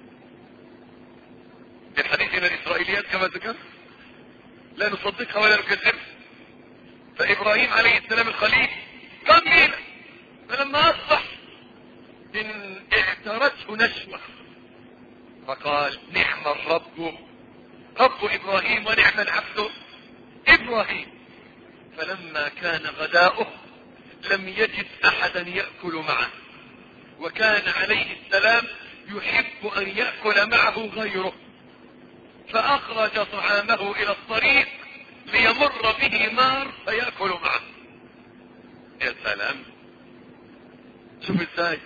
الحديث من الاسرائيليات كما ذكرت لا نصدقها ولا نكذبها. فابراهيم عليه السلام الخليل قام ليلة، فلما اصبح ان اعترته نشوة فقال نعم الرب رب ابراهيم ونعم العبد ابراهيم. فلما كان غداؤه لم يجد احدا يأكل معه، وكان عليه السلام يحب ان يأكل معه غيره، فاخرج طعامه الى الطريق ليمر به مار فيأكل معه. يا سلام، شوف ازاي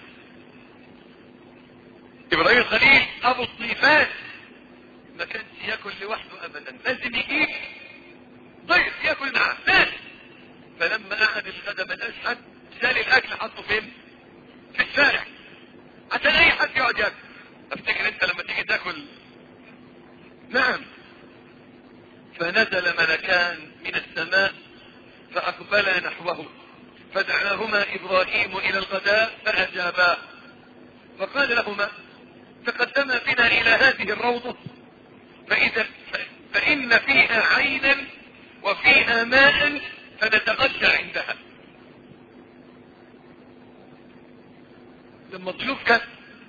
ابراهيم الخليل ابو الضيفات ما كانش ياكل لوحده ابدا، لازم يجيب ضيف ياكل معه ناس. فلما قعد الغدا ملقاش حد شال الاكل حطه فين؟ في الشارع عشان اي حد يقعد ياكل. افتكر انت لما تيجي تاكل. نعم. فنزل ملكان من السماء فاقبلا نحوه فدعاهما ابراهيم الى الغداء فاجاباه، فقال لهما تقدما بنا الى هذه الروضة فإذا فإن فيها عينا فيها ماء فنتغشى عندها. لما الضيوف كان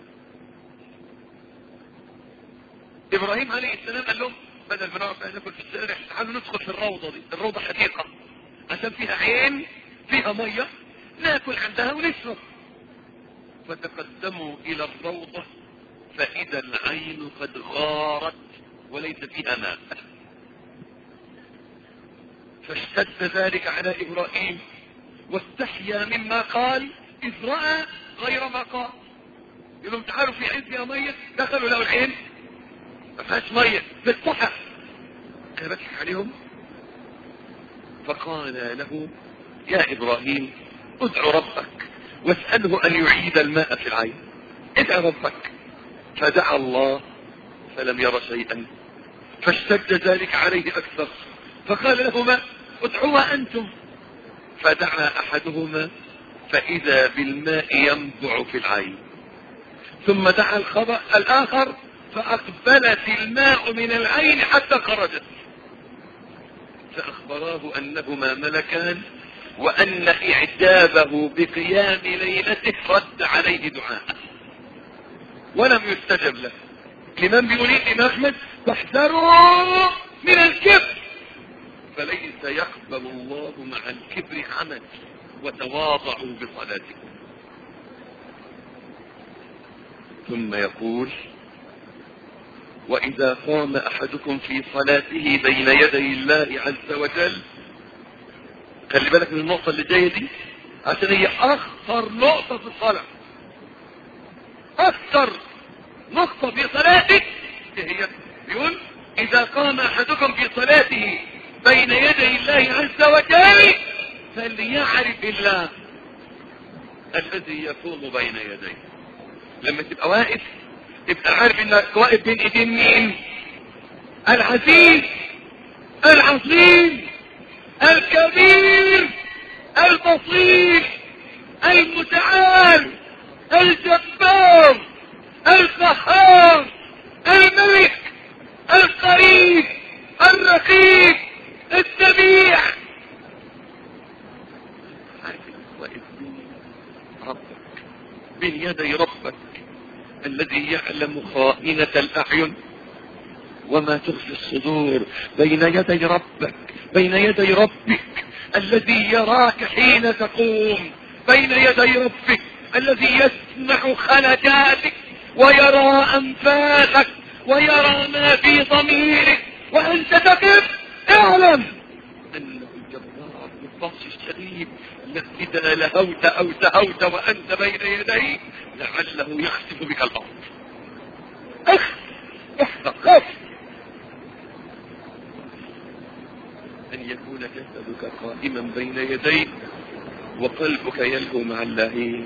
ابراهيم عليه السلام قال لهم بدل ما نقعد ناكل في الشارع تعالوا ندخل في الروضه دي. الروضه حديقه عشان فيها عين فيها ميه ناكل عندها ونشرب. فتقدموا الى الروضه فاذا العين قد غارت وليس فيها ماء. فاشتد ذلك على ابراهيم واستحيا مما قال اذ راى غير ما قال. يقول لهم تعالوا في عين فيها ميه، دخلوا لقوا العين ما فيهاش ميه، بتضحك. انا بضحك عليهم. فقال له يا ابراهيم ادع ربك واساله ان يعيد الماء في العين. ادع ربك. فدعا الله فلم ير شيئا فاشتد ذلك عليه اكثر. فقال لهما ادعوها انتم. فدعا احدهما فاذا بالماء ينبع في العين. ثم دعا الخبر الاخر فاقبلت الماء من العين حتى خرجت. فاخبراه انهما ملكان وان اعجابه بقيام ليلته رد عليه دعاءه ولم يستجب له. الامام بيقول ايه الامام احمد؟ فاحذروا من الكبر فليس يقبل الله مع الكبر عمل وتواضعوا بصلاتكم. ثم يقول واذا قام احدكم في صلاته بين يدي الله عز وجل. خلي بالك من النقطة اللي جاية دي عشان هي اخطر نقطة في الصلاة. اخطر نقطة في صلاتك هي بيقول اذا قام احدكم في صلاته بين يدي الله عز وجل فليعرف الله الذي يقوم بين يديه. لما تبقى واقف تبقى عارف انك واقف بين ايدين مين؟ العزيز العظيم الكبير البصير المتعال الجبار القهار الملك القريب الرقيب السميع. واقف بين ربك بين يدي ربك الذي يعلم خائنة الأعين وما تخفي الصدور. بين يدي ربك بين يدي ربك الذي يراك حين تقوم. بين يدي ربك الذي يسمع خلجاتك ويرى أنفاسك ويرى ما في ضميرك وأنت تقف. اعلم أنه الجبار البطش الشديد الذي إذا لهوت أو سهوت وأنت بين يديه لعله يخسف بك الأرض. اخ احذر خف أن يكون جسدك قائما بين يديك وقلبك يلهو مع اللاهين.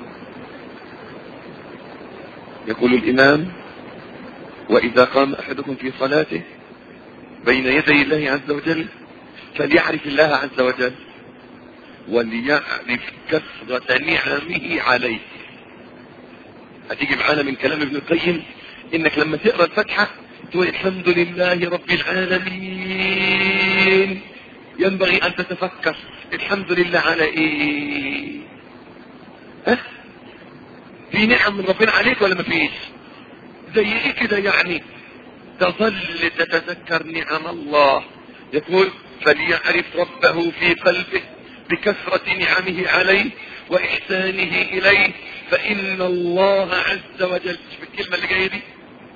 يقول الإمام وإذا قام أحدكم في صلاته بين يدي الله عز وجل فليعرف الله عز وجل وليعرف كثرة نعمه عليه. هتيجي معانا من كلام ابن القيم انك لما تقرأ الفتحة تقول الحمد لله رب العالمين. ينبغي ان تتفكر الحمد لله على ايه؟ ها؟ في نعم من ربنا عليك ولا ما فيش؟ زي ايه كده يعني؟ تظل تتذكر نعم الله. يقول فليعرف ربه في قلبه بكثرة نعمه عليه وإحسانه إليه فإن الله عز وجل. شوف الكلمة اللي جاية دي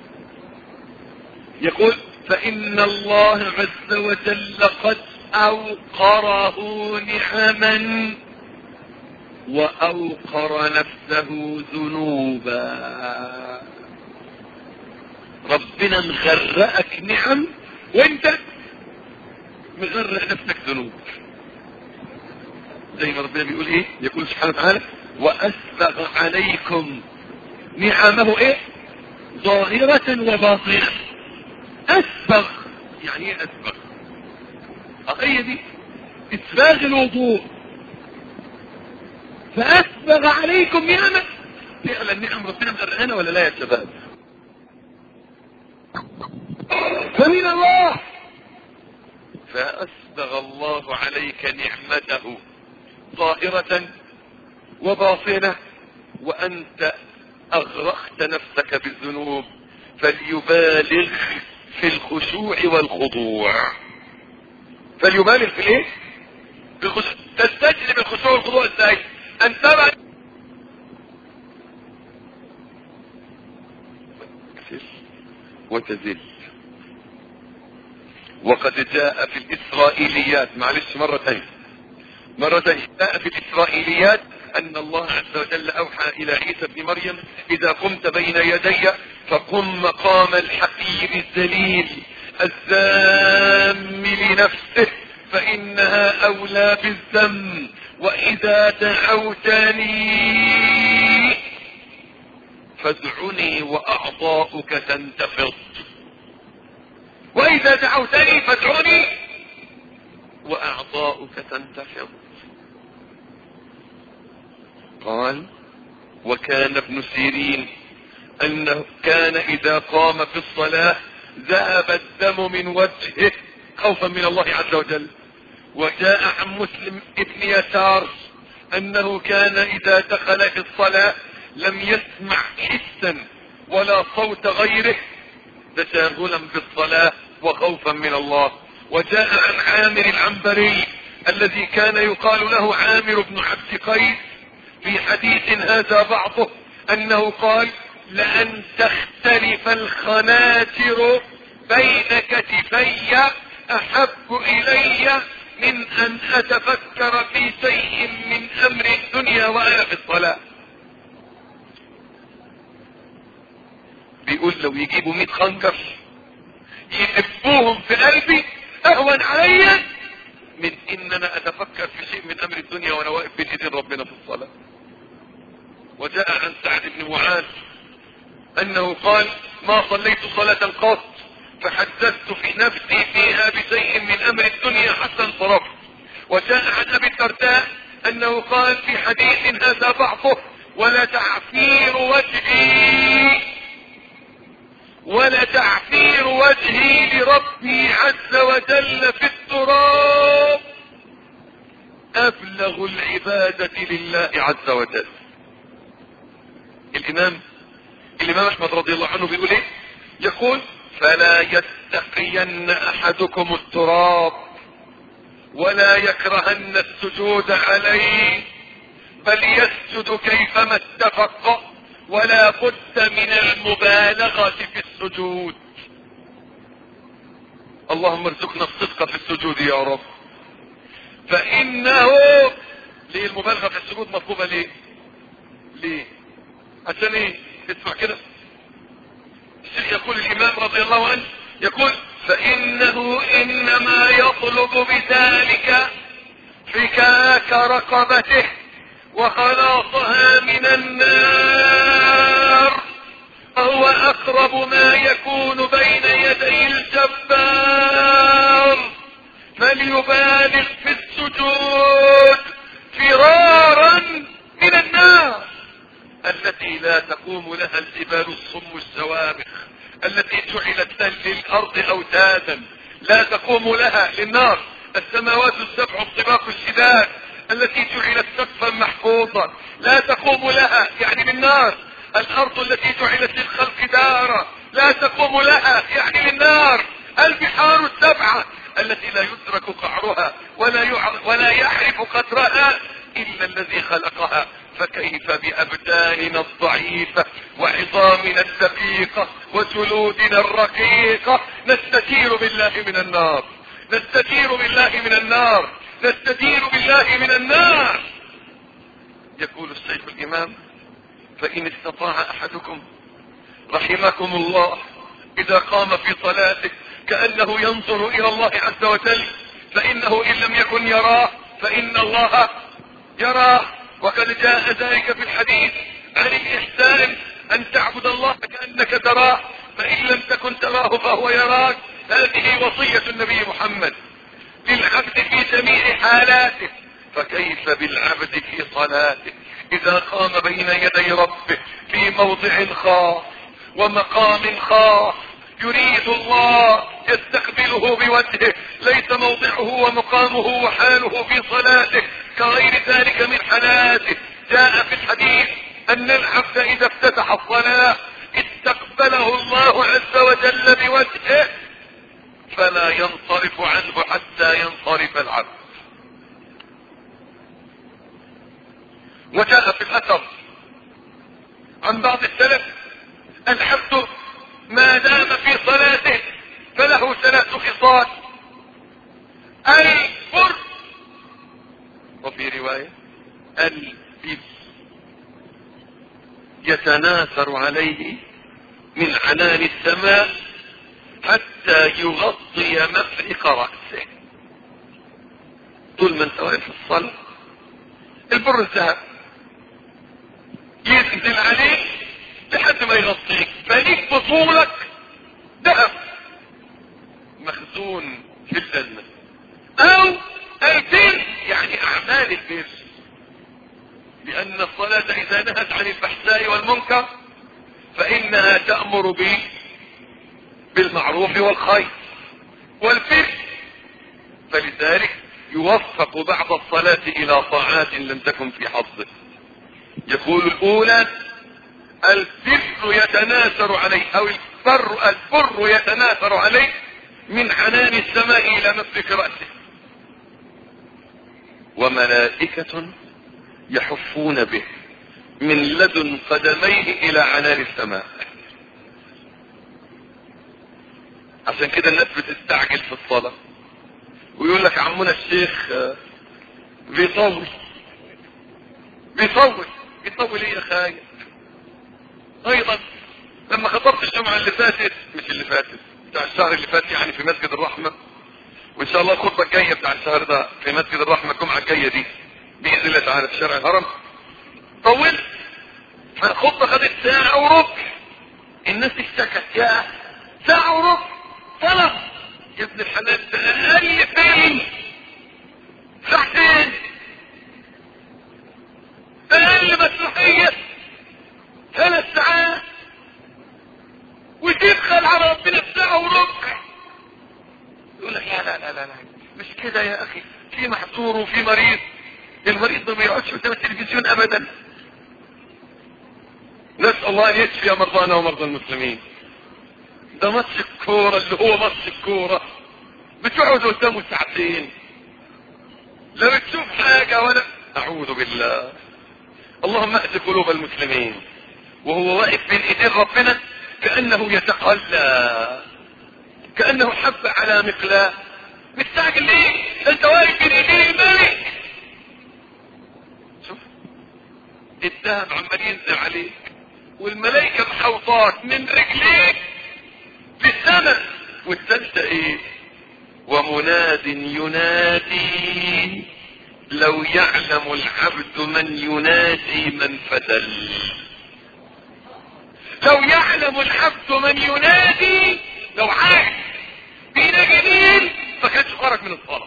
يقول فإن الله عز وجل قد أوقره نعما وأوقر نفسه ذنوبا. ربنا مغرقك نعم وانت مغرق نفسك ذنوب. زي ما ربنا بيقول ايه؟ يقول سبحانه وتعالى وأسبغ عليكم نعمه ايه؟ ظاهرة وباطنة. أسبغ يعني ايه أسبغ؟ هي دي إسباغ الوضوء. فأسبغ عليكم نعمة. فعلا النعم ربنا مغرقنا ولا لا يا شباب؟ فمن الله. فأسبغ الله عليك نعمته ظاهرة وباطنة وأنت أغرقت نفسك بالذنوب، فليبالغ في الخشوع والخضوع. فليبالغ في الايه؟ بالخشوع. تستجلب الخشوع والخضوع ازاي؟ أن ترى وتزل. وقد جاء في الإسرائيليات، معلش مرة ثانية مرة ثانية جاء في الإسرائيليات أن الله عز وجل أوحى إلى عيسى بن مريم: إذا قمت بين يدي فقم مقام الحقير الذليل الذام لنفسه فإنها أولى بالذم، وإذا دعوتني فادعني وأعضاؤك تنتفض. وإذا دعوتني فادعني وأعضاؤك تنتفض. قال: وكان ابن سيرين أنه كان إذا قام في الصلاة ذهب الدم من وجهه خوفا من الله عز وجل. وجاء عن مسلم ابن يسار أنه كان إذا دخل في الصلاة لم يسمع حسا ولا صوت غيره تشاغلا بالصلاة وخوفا من الله. وجاء عن عامر العنبري الذي كان يقال له عامر بن عبد قيس في حديث هذا بعضه أنه قال: لأن تختلف الخناجر بين كتفي أحب إلي من أن أتفكر في شيء من أمر الدنيا وأنا في الصلاة. بيقول لو يجيبوا مئة خنجر يدبوهم في قلبي أهون علي من إن أنا أتفكر في شيء من أمر الدنيا وأنا واقف بين يدين ربنا في الصلاة. وجاء عن سعد بن معاذ أنه قال: ما صليت صلاة قط فحدثت في نفسي فيها بشيء من أمر الدنيا حتى انصرفت. وجاء عن أبي الدرداء أنه قال في حديث هذا بعضه: ولا تعفير وجهي ولا تعفير وجهي لربي عز وجل في التراب أبلغ العبادة لله عز وجل. الإمام الإمام أحمد رضي الله عنه بيقول إيه؟ يقول: فلا يتقين أحدكم التراب ولا يكرهن السجود عليه، بل يسجد كيفما اتفق، ولا بد من المبالغة في السجود. اللهم ارزقنا الصدق في السجود يا رب. فإنه ليه المبالغة في السجود مطلوبة؟ ليه ليه عشان ايه؟ اسمع كده، الشيخ يقول الإمام رضي الله عنه يقول: فإنه إنما يطلب بذلك فكاك رقبته وخلاصها من النار، فهو أقرب ما يكون بين يدي الجبار، فليبالغ في السجود فرارا من النار التي لا تقوم لها الجبال الصم السوابخ، التي جعلت للأرض أوتادا لا تقوم لها، للنار السماوات السبع الطباق الشداد التي جعلت سقفا محفوظا لا تقوم لها، يعني للنار. الأرض التي جعلت للخلق دارا لا تقوم لها، يعني للنار. البحار السبعة التي لا يدرك قعرها ولا يعرف ولا يعرف قدرها إلا الذي خلقها، فكيف بأبداننا الضعيفة وعظامنا الدقيقة وجلودنا الرقيقة نستجير بالله من النار، نستجير بالله من النار، نستجير بالله من النار. يقول الشيخ الإمام: فإن استطاع أحدكم رحمكم الله إذا قام في صلاته كأنه ينظر إلى الله عز وجل، فإنه إن لم يكن يراه فإن الله يراه. وقد جاء ذلك في الحديث عن الإحسان أن تعبد الله كأنك تراه، فإن لم تكن تراه فهو يراك. هذه وصية النبي محمد للعبد في جميع حالاته، فكيف بالعبد في صلاته إذا قام بين يدي ربه في موضع خاص ومقام خاص يريد الله يستقبله بوجهه، ليس موضعه ومقامه وحاله في صلاته كغير ذلك من حالاته. جاء في الحديث ان العبد اذا افتتح الصلاة استقبله الله عز وجل بوجهه فلا ينصرف عنه حتى ينصرف العبد. وجاء في الاثر عن بعض السلف العبد ما دام في صلاته فله ثلاث خصال: البر، وفي رواية البر، يتناثر عليه من عنان السماء حتى يغطي مفرق رأسه. طول ما انت واقف في الصلاة البر الذهب ينزل عليك لحد ما يغطيك، فليك بطولك ذهب مخزون في الجنة. او البر يعني اعمال البر، لان الصلاة اذا نهت عن الفحشاء والمنكر فانها تأمر به بالمعروف والخير والبر، فلذلك يوفق بعد الصلاة الى طاعات لم تكن في حظه. يقول الاولى البر يتناثر عليه، او البر البر يتناثر عليه من عنان السماء الى مفرق رأسه، وملائكة يحفون به من لدن قدميه الى عنان السماء. عشان كده الناس بتستعجل في الصلاة ويقول لك عمنا الشيخ بيطول بيطول بيطول ايه يا خايف؟ ايضا لما خطبت الجمعة اللي فاتت، مش اللي فاتت، بتاع الشهر اللي فات يعني، في مسجد الرحمة، وان شاء الله الخطبة الجاية بتاع الشهر ده في مسجد الرحمة الجمعة الجاية دي بإذن الله تعالى في شارع الهرم. طولت، فالخطبة خدت ساعة وربع، الناس اشتكت يا ساعة وربع طلب يا ابن الحلال، ده اقل فين ساعتين، اقل مسرحية ثلاث ساعات، وتدخل على ربنا الساعة وربع. يقول لك لا لا لا لا مش كده يا اخي، في محظور وفي مريض، المريض ما بيقعدش قدام التلفزيون ابدا. نسأل الله ان يشفي مرضانا ومرضى المسلمين. ده ماتش الكورة اللي هو ماتش الكورة بتقعد قدامه ساعتين لا بتشوف حاجة ولا، اعوذ بالله. اللهم اهد قلوب المسلمين وهو واقف بين ايدين ربنا كأنه يتقلى، كأنه حب على مقلاة. مستعجل ليه؟ انت واقف بين ايدين الملك. شوف الذهب عمال ينزل عليك والملائكة محوطات من رجليك في السماء، والثالثة ايه؟ ومناد ينادي لو يعلم العبد من ينادي من فتل. لو يعلم العبد من ينادي، لو عارف بينا جميل فكانش خرج من الصلاة.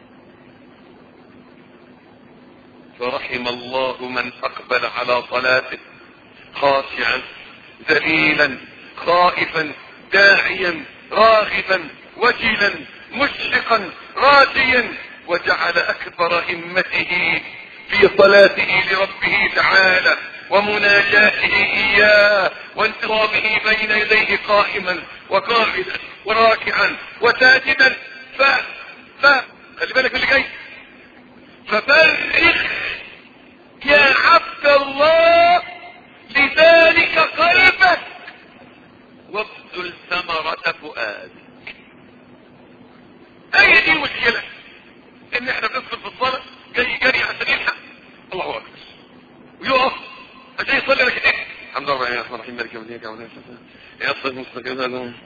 فرحم الله من اقبل على صلاته خاشعا ذليلا خائفا داعيا راغبا وجلا مشفقا راجيا، وجعل اكبر همته في صلاته لربه تعالى ومناجاته اياه وانتظامه بين يديه قائما وقاعدا وراكعا وساجدا. ف ف خلي بالك من اللي جاي. فبرخ يا عبد الله لذلك قلبك وابذل ثمرة فؤادك. اي دي المشكلة، ان احنا بندخل في الصلاة جاي جري عشان يلحق الله اكبر ويقف عشان يصلي ركعتين. الحمد لله يا رحمن الرحيم مالك يوم الدين كما يا الصلاة المستقيمة.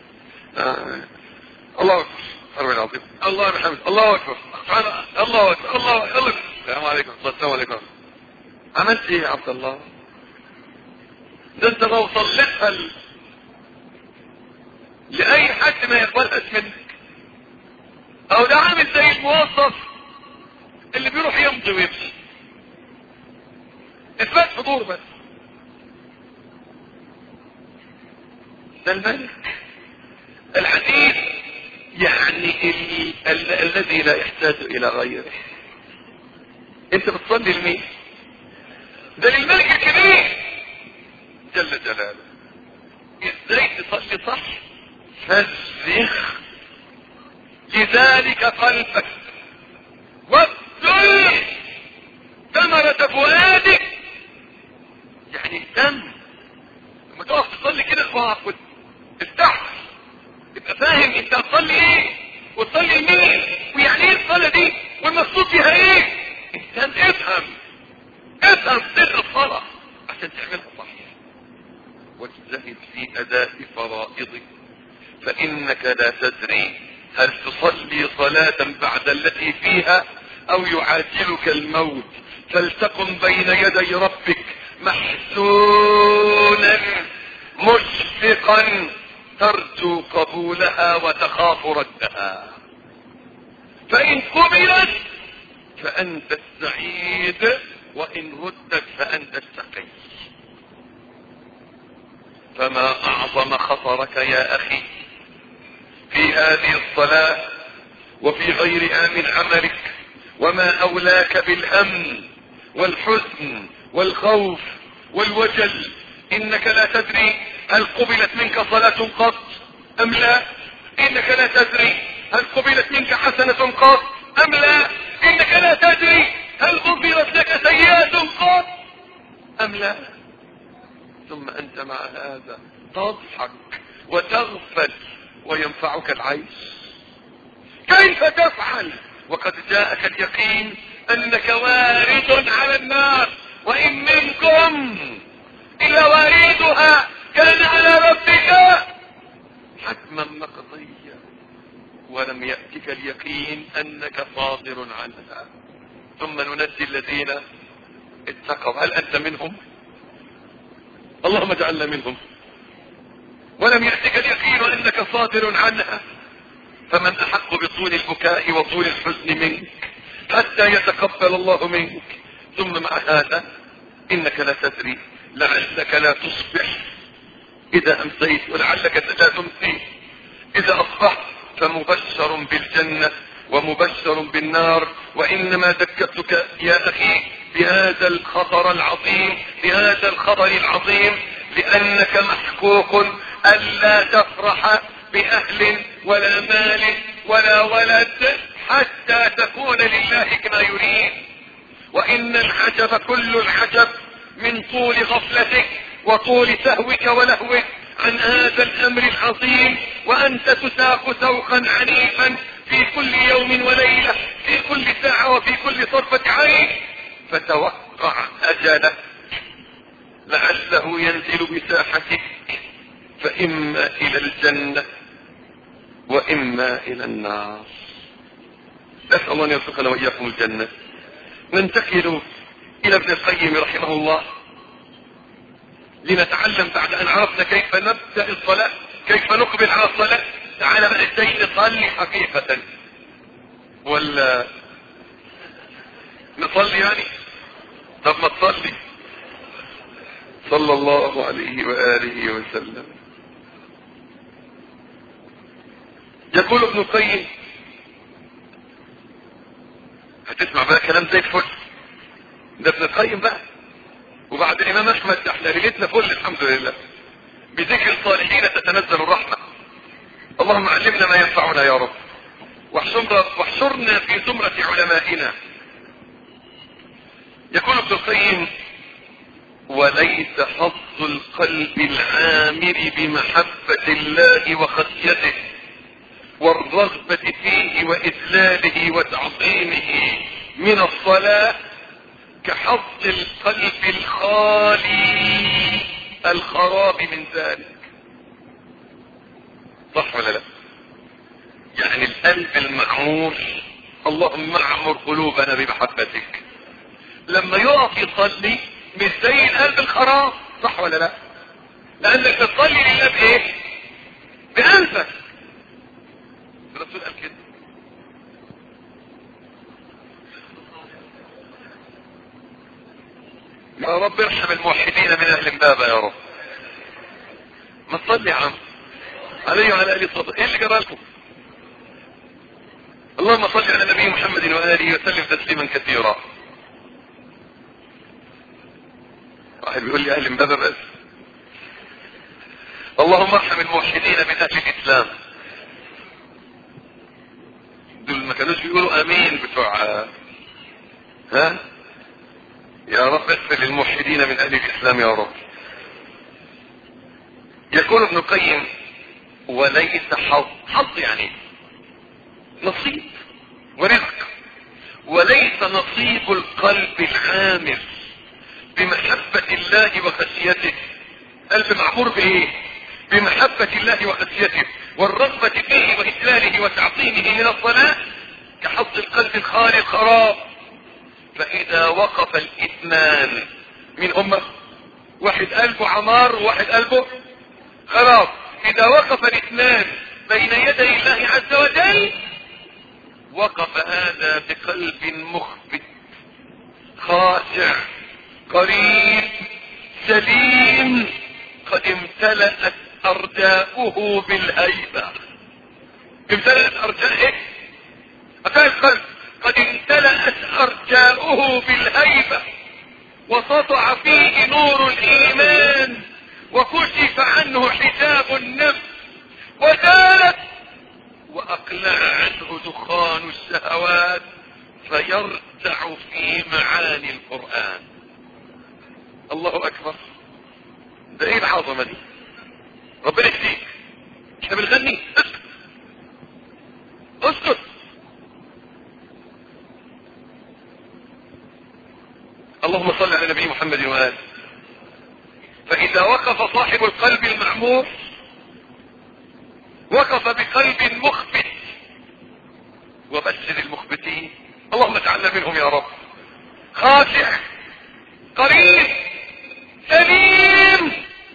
الله اكبر الحرب العظيم، الله بحمد، الله اكبر سبحان الله اكبر الله اكبر. السلام عليكم السلام عليكم. عملت ايه يا عبد الله؟ ده انت لو صليتها ل... لاي حد ما يقبلهاش منك. او ده عامل زي الموظف اللي بيروح يمضي ويمشي، اثبات حضور بس. ده الملك. الحديث يعني ال... ال... الذي لا يحتاج الى غيره. انت بتصلي لمين؟ ده للملك الكبير جل جلاله. ازاي تصلي صح؟ فرغ لذلك قلبك وابذل ثمرة فؤادك. يعني اهتم لما تقف تصلي كده واقف افتح تبقى فاهم انت هتصلي ايه وتصلي لمين ويعني ايه الصلاة دي والمقصود فيها ايه. اهتم افهم افهم سر الصلاة عشان تعملها صح. واجتهد في اداء فرائضك فانك لا تدري هل تصلي صلاة بعد التي فيها او يعاجلك الموت فلتقم بين يدي ربك محزونا مشفقا ترجو قبولها وتخاف ردها. فان قبلت فانت السعيد وان ردت فانت الشقي. فما اعظم خطرك يا اخي في هذه الصلاة وفي غيرها من عملك، وما اولاك بالهم والحزن والخوف والوجل. انك لا تدري هل قبلت منك صلاة قط ام لا. انك لا تدري هل قبلت منك حسنة قط ام لا. انك لا تدري هل غفرت لك سيئات قط ام لا. ثم انت مع هذا تضحك وتغفل وينفعك العيش. كيف تفعل وقد جاءك اليقين انك وارد على النار وان منكم الا واردها كان على ربك حتما مقضيا ولم يأتك اليقين انك صادر عنها. ثم ننجي الذين اتقوا. هل انت منهم؟ اللهم اجعلنا منهم. ولم يأتك اليقين انك صادر عنها فمن احق بطول البكاء وطول الحزن منك حتى يتقبل الله منك. ثم مع هذا انك لا تدري لعلك لا تصبح اذا امسيت ولعلك لا تمسي اذا اصبحت. فمبشر بالجنة ومبشر بالنار. وانما ذكرتك يا اخي بهذا الخطر العظيم بهذا الخطر العظيم لانك محقوق الا تفرح باهل ولا مال ولا ولد حتى تكون لله كما يريد. وان العجب كل العجب من طول غفلتك وطول سهوك ولهوك عن هذا الامر العظيم وانت تساق سوقا عنيفا في كل يوم وليلة في كل ساعة وفي كل طرفة عين. فتوقع اجلك لعله ينزل بساحتك فاما الى الجنة واما الى النار. نسأل الله ان يرزقنا واياكم الجنة. ننتقل الى ابن القيم رحمه الله لنتعلم بعد ان عرفنا كيف نبدأ الصلاة كيف نقبل على الصلاة. تعالى بقى ازاي نصلي حقيقة. ولا نصلي يعني؟ طب ما تصلي. صلى الله عليه وآله وسلم. يقول ابن القيم هتسمع بقى كلام زي الفل. ده ابن القيم بقى وبعد الامام احمد احنا ليلتنا فل الحمد لله. بذكر الصالحين تتنزل الرحمة. اللهم علمنا ما ينفعنا يا رب واحشرنا, واحشرنا في زمرة علمائنا. يقول ابن القيم وليس حظ القلب العامر بمحبة الله وخشيته والرغبة فيه وإذلاله وتعظيمه من الصلاة كحظ القلب الخالي الخراب من ذلك. صح ولا لا؟ يعني القلب المعمور اللهم اعمر قلوبنا بمحبتك لما يقف يصلي مش زي القلب الخراب. صح ولا لا؟ لانك تصلي لله بايه؟ بقلبك. الرسول قال كده يا رب ارحم الموحدين من اهل امبابة يا رب. ما تصلي يا عم عليه وعلى اله الصلاة. ايه اللي جرى لكم؟ اللهم صل على نبي محمد وآله وسلم تسليما كثيرا. واحد بيقول لي اهل امبابة بس. اللهم ارحم الموحدين من اهل الاسلام. دول ما كانوش بيقولوا امين بتوع ها يا رب اغفر للموحدين من اهل الاسلام يا رب. يقول ابن القيم وليس حظ، حظ يعني نصيب ورزق، وليس نصيب القلب الخامر بمحبة الله وخشيته. قلب معمور بايه؟ بمحبة الله وخشيته والرغبة فيه وإجلاله وتعظيمه من الصلاة، كحظ القلب الخالي الخراب. فإذا وقف الاثنان من أمة، واحد قلبه عمار وواحد قلبه خراب، إذا وقف الاثنان بين يدي الله عز وجل، وقف هذا بقلب مخبت خاشع قريب سليم قد امتلأت أرجاؤه بالهيبة. امتلأت أرجاؤه أرجاء القلب قد امتلأت أرجاؤه بالهيبة، وسطع فيه نور الإيمان، وكشف عنه حجاب النفس، وزالت وأقلع عنه دخان الشهوات، فيرتع في معاني القرآن. الله أكبر. ده ايه العظمة دي؟ ربنا يهديك. احنا بنغني، اسكت اسكت. اللهم صل على نبي محمد وآله. فإذا وقف صاحب القلب المعمور، وقف بقلب مخبت. وبشر المخبتين، اللهم اجعلنا منهم يا رب. خاشع قريب سليم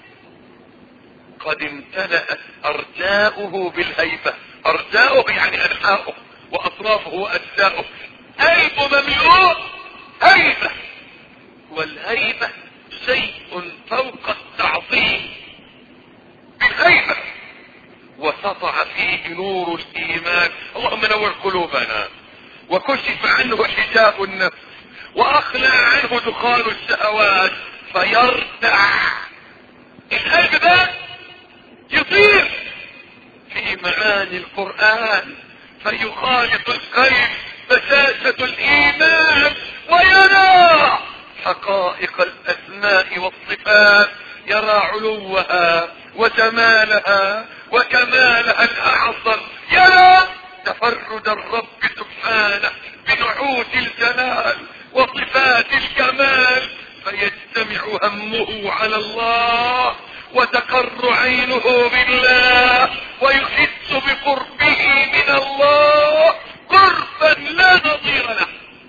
قد امتلأت أرجاؤه بالهيبة. أرجاؤه يعني أنحاؤه وأطرافه وأجزاؤه. قلبه مملوء هيبة، والهيبة شيء فوق التعظيم بالهيبة. وسطع فيه نور الإيمان، اللهم نور قلوبنا. وكشف عنه حجاب النفس، وأخلع عنه دخان الشهوات، فيرتع. القلب ده يطير في معاني القرآن، فيخالط القلب بشاشة الإيمان، ويرى حقائق الأسماء والصفات، يرى علوها وجمالها وكمالها الأعظم، يرى تفرد الرب سبحانه بنعوت الجلال وصفات الكمال، فيجتمع همه على الله وتقر عينه بالله، ويحس بقربه من الله قربا لا نظير له،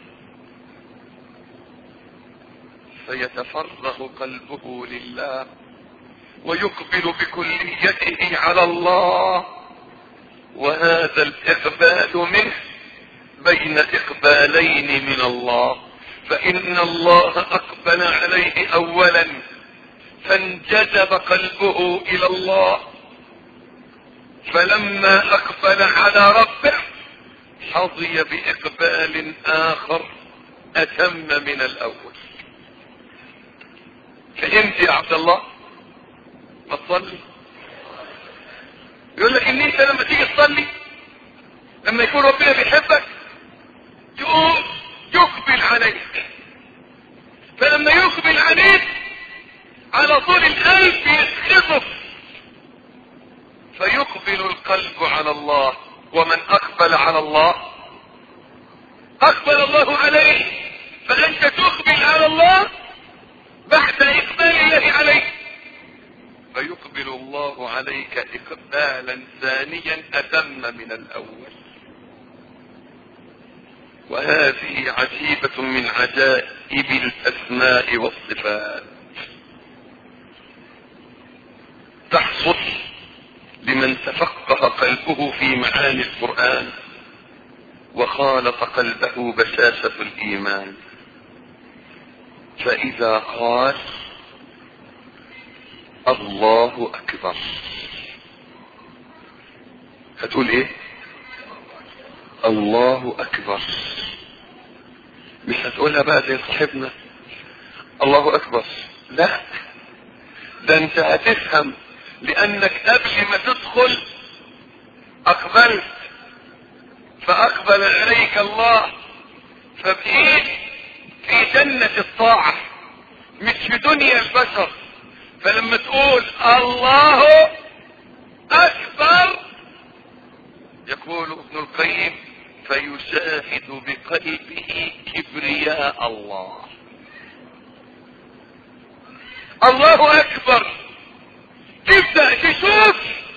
فيتفرغ قلبه لله ويقبل بكليته على الله. وهذا الإقبال منه بين إقبالين من الله، فإن الله أقبل عليه أولا فانجذب قلبه إلى الله، فلما أقبل على ربه حظي بإقبال آخر أتم من الأول. فهمت يا عبد الله؟ ما تصلي؟ يقول لك ان انت لما تيجي تصلي، لما يكون ربنا بيحبك تقوم يقبل عليك، فلما يقبل عليك على طول القلب يسخطه، فيقبل القلب على الله. ومن اقبل على الله اقبل الله عليه، فانت تقبل على الله بعد اقبال الله عليك، فيقبل الله عليك اقبالا ثانيا اتم من الاول. وهذه عجيبة من عجائب الاسماء والصفات، تحصل لمن تفقه قلبه في معاني القرآن وخالط قلبه بشاشة الايمان. فاذا قال الله اكبر هتقول ايه؟ الله اكبر. مش هتقولها بقى زي صاحبنا الله اكبر، لا، ده انت هتفهم، لانك قبل ما تدخل اقبلت، فاقبل عليك الله، فبقيت في جنة الطاعة مش في دنيا البشر. فلما تقول الله اكبر، يقول ابن القيم فيشاهد بقلبه كبرياء الله. الله اكبر، تبدأ تشوف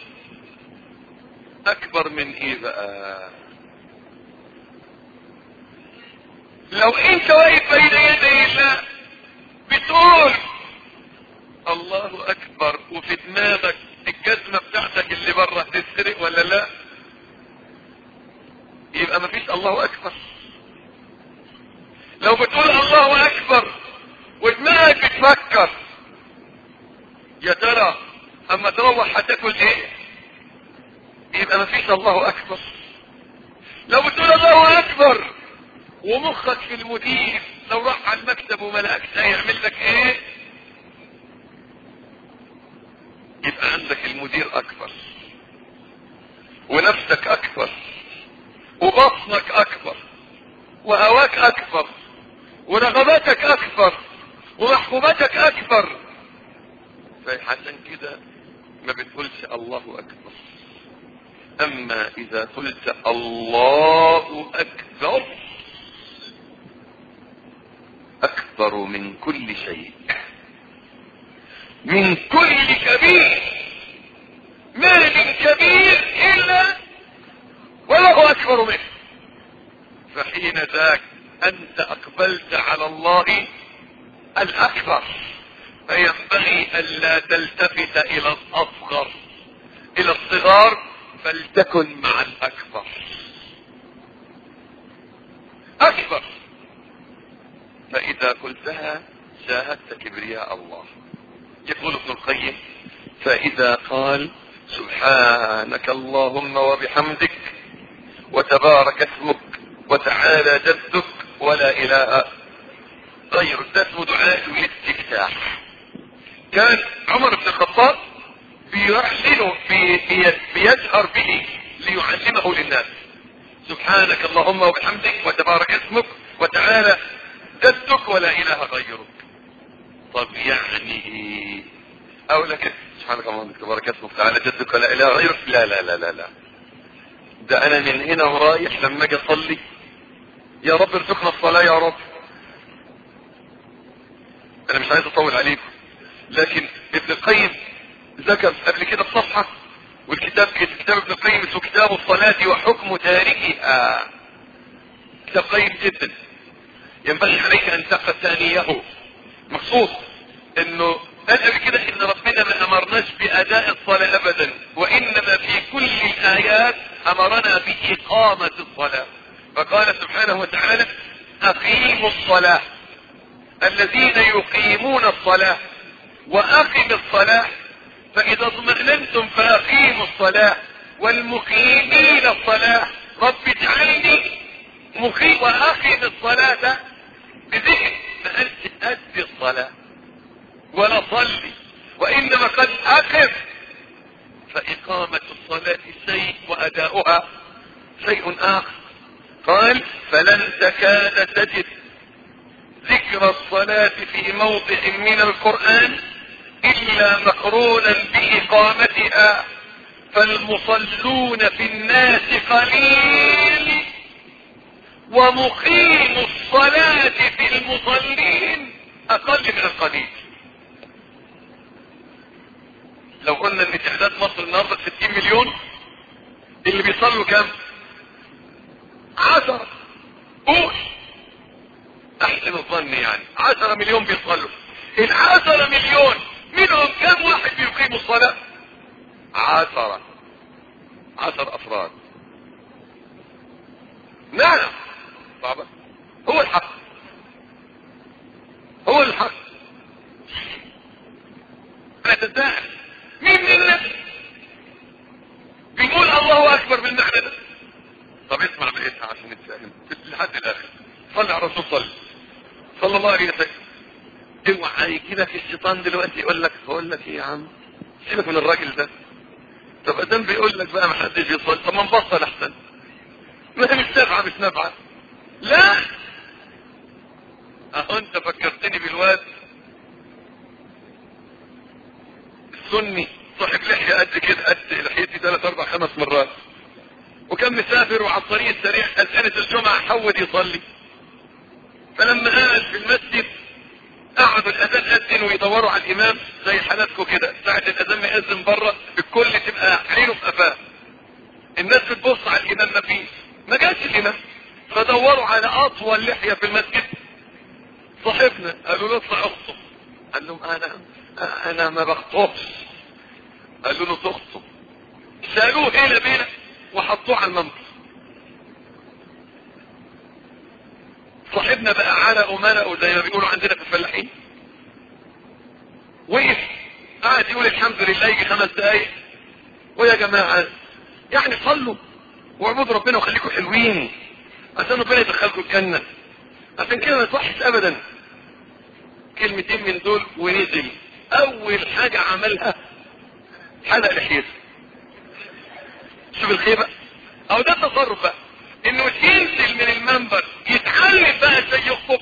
اكبر من ايه بقى. لو انت واقف بين يدي الله بتقول الله اكبر وفي دماغك الجزمة بتاعتك اللي بره تسرق ولا لا، يبقى مفيش الله اكبر. لو بتقول الله اكبر ودماغك بتفكر يا ترى اما تروح هتاكل ايه، يبقى مفيش الله اكبر. لو بتقول الله اكبر ومخك في المدير، لو راح على المكتب وملأك هيعمل لك ايه، يبقى عندك المدير اكبر، ونفسك اكبر، وبطنك اكبر، وهواك اكبر، ورغباتك اكبر، ومحكوماتك اكبر. فعشان كده ما بتقولش الله اكبر. اما اذا قلت الله اكبر، اكبر من كل شيء، من كل كبير، ما من كبير الا وله اكبر منه. فحين ذاك انت اقبلت على الله الاكبر، فينبغي الا تلتفت الى الاصغر، الى الصغار، فلتكن مع الاكبر. اكبر، فاذا قلتها شاهدت كبرياء الله. يقول ابن القيم فاذا قال سبحانك اللهم وبحمدك وتبارك اسمك وتعالى جدك ولا اله غيرك، ده اسمه دعاء الاستفتاح. كان عمر بن الخطاب بيحسنه بيجهر به ليعلمه للناس، سبحانك اللهم وبحمدك وتبارك اسمك وتعالى جدك ولا اله غيرك. طب يعني اقول لك سبحانك اللهم وتبارك اسمك وتعالى جدك ولا اله غيرك، لا لا لا لا لا، ده انا من هنا ورايح لما اجي اصلي يا رب ارزقنا الصلاه يا رب. انا مش عايز اطول عليكم، لكن ابن القيم ذكر قبل كده بصفحه، والكتاب كتاب ابن القيم اسمه كتاب الصلاه وحكم تاركها، كتاب قيم جدا، ينبغي عليك ان تقرا ثانيه. مقصود انه قال قبل كده ان ربنا ما امرناش باداء الصلاه ابدا، وانما في كل الايات امرنا باقامه الصلاه. فقال سبحانه وتعالى اقيموا الصلاه، الذين يقيمون الصلاه، واقم الصلاه، فاذا اطمئننتم فاقيموا الصلاه، والمقيمين الصلاه رب اجعلني مقيم، واقم الصلاه بذكر، ما قالش ادي الصلاه ولا صلي، وانما قد اقم. فاقامه الصلاه شيء واداؤها شيء اخر. قال فلن تكاد تجد ذكر الصلاة في موضع من القرآن إلا مقرونا بإقامتها، فالمصلون في الناس قليل، ومقيم الصلاة في المصلين أقل من القليل. لو قلنا ان تعداد مصر النهارده ستين مليون، اللي بيصلوا كام؟ عشرة. قول احسن الظن يعني عشرة مليون بيصلوا. العشرة مليون منهم كم واحد بيقيموا الصلاة؟ عشرة عشر افراد. نعم صعبة، هو الحق، هو الحق. لا تتساءل مين منا بيقول الله اكبر بالمعنى ده؟ طب اسمع بقيت تصلي صلى الله عليه وسلم. اوعى يجيلك الشيطان دلوقتي يقول لك بقول لك ايه يا عم سيبك من الراجل ده، طب ادام بيقول لك بقى ما حدش يصلي طب ما نبطل احسن، ما هي مش نافعه مش نافعه. لا اهو انت فكرتني بالواد السني صاحب لحيه قد كده قد لحيتي ثلاث اربع خمس مرات، وكان مسافر وعلى الطريق السريع اذانت الجمعه حود يصلي، فلما قعد في المسجد قعدوا الاذان اذن ويدوروا على الامام زي حالاتكم كده، ساعه الاذان ما ياذن بره الكل تبقى عينه في قفاه، الناس بتبص على الامام ما فيش، ما جاش الامام، فدوروا على اطول لحيه في المسجد. صاحبنا قالوا له اطلع اخطب، قال لهم انا انا ما بخطبش، قالوا له تخطب، شالوه هنا بينا وحطوه على المنبر. صاحبنا بقى عرق ومرق زي ما بيقولوا عندنا في الفلاحين، وقف قاعد يقول الحمد لله يجي خمس دقايق، ويا جماعه يعني صلوا واعبدوا ربنا وخليكم حلوين عشان ربنا يدخلكم الجنه، عشان كده ما توحش ابدا. كلمتين من دول ونزل اول حاجه عملها حلق لحيته. شوف الخيبه، او ده التصرف بقى انه ينزل من المنبر يتعلم بقى ازاي يخطب،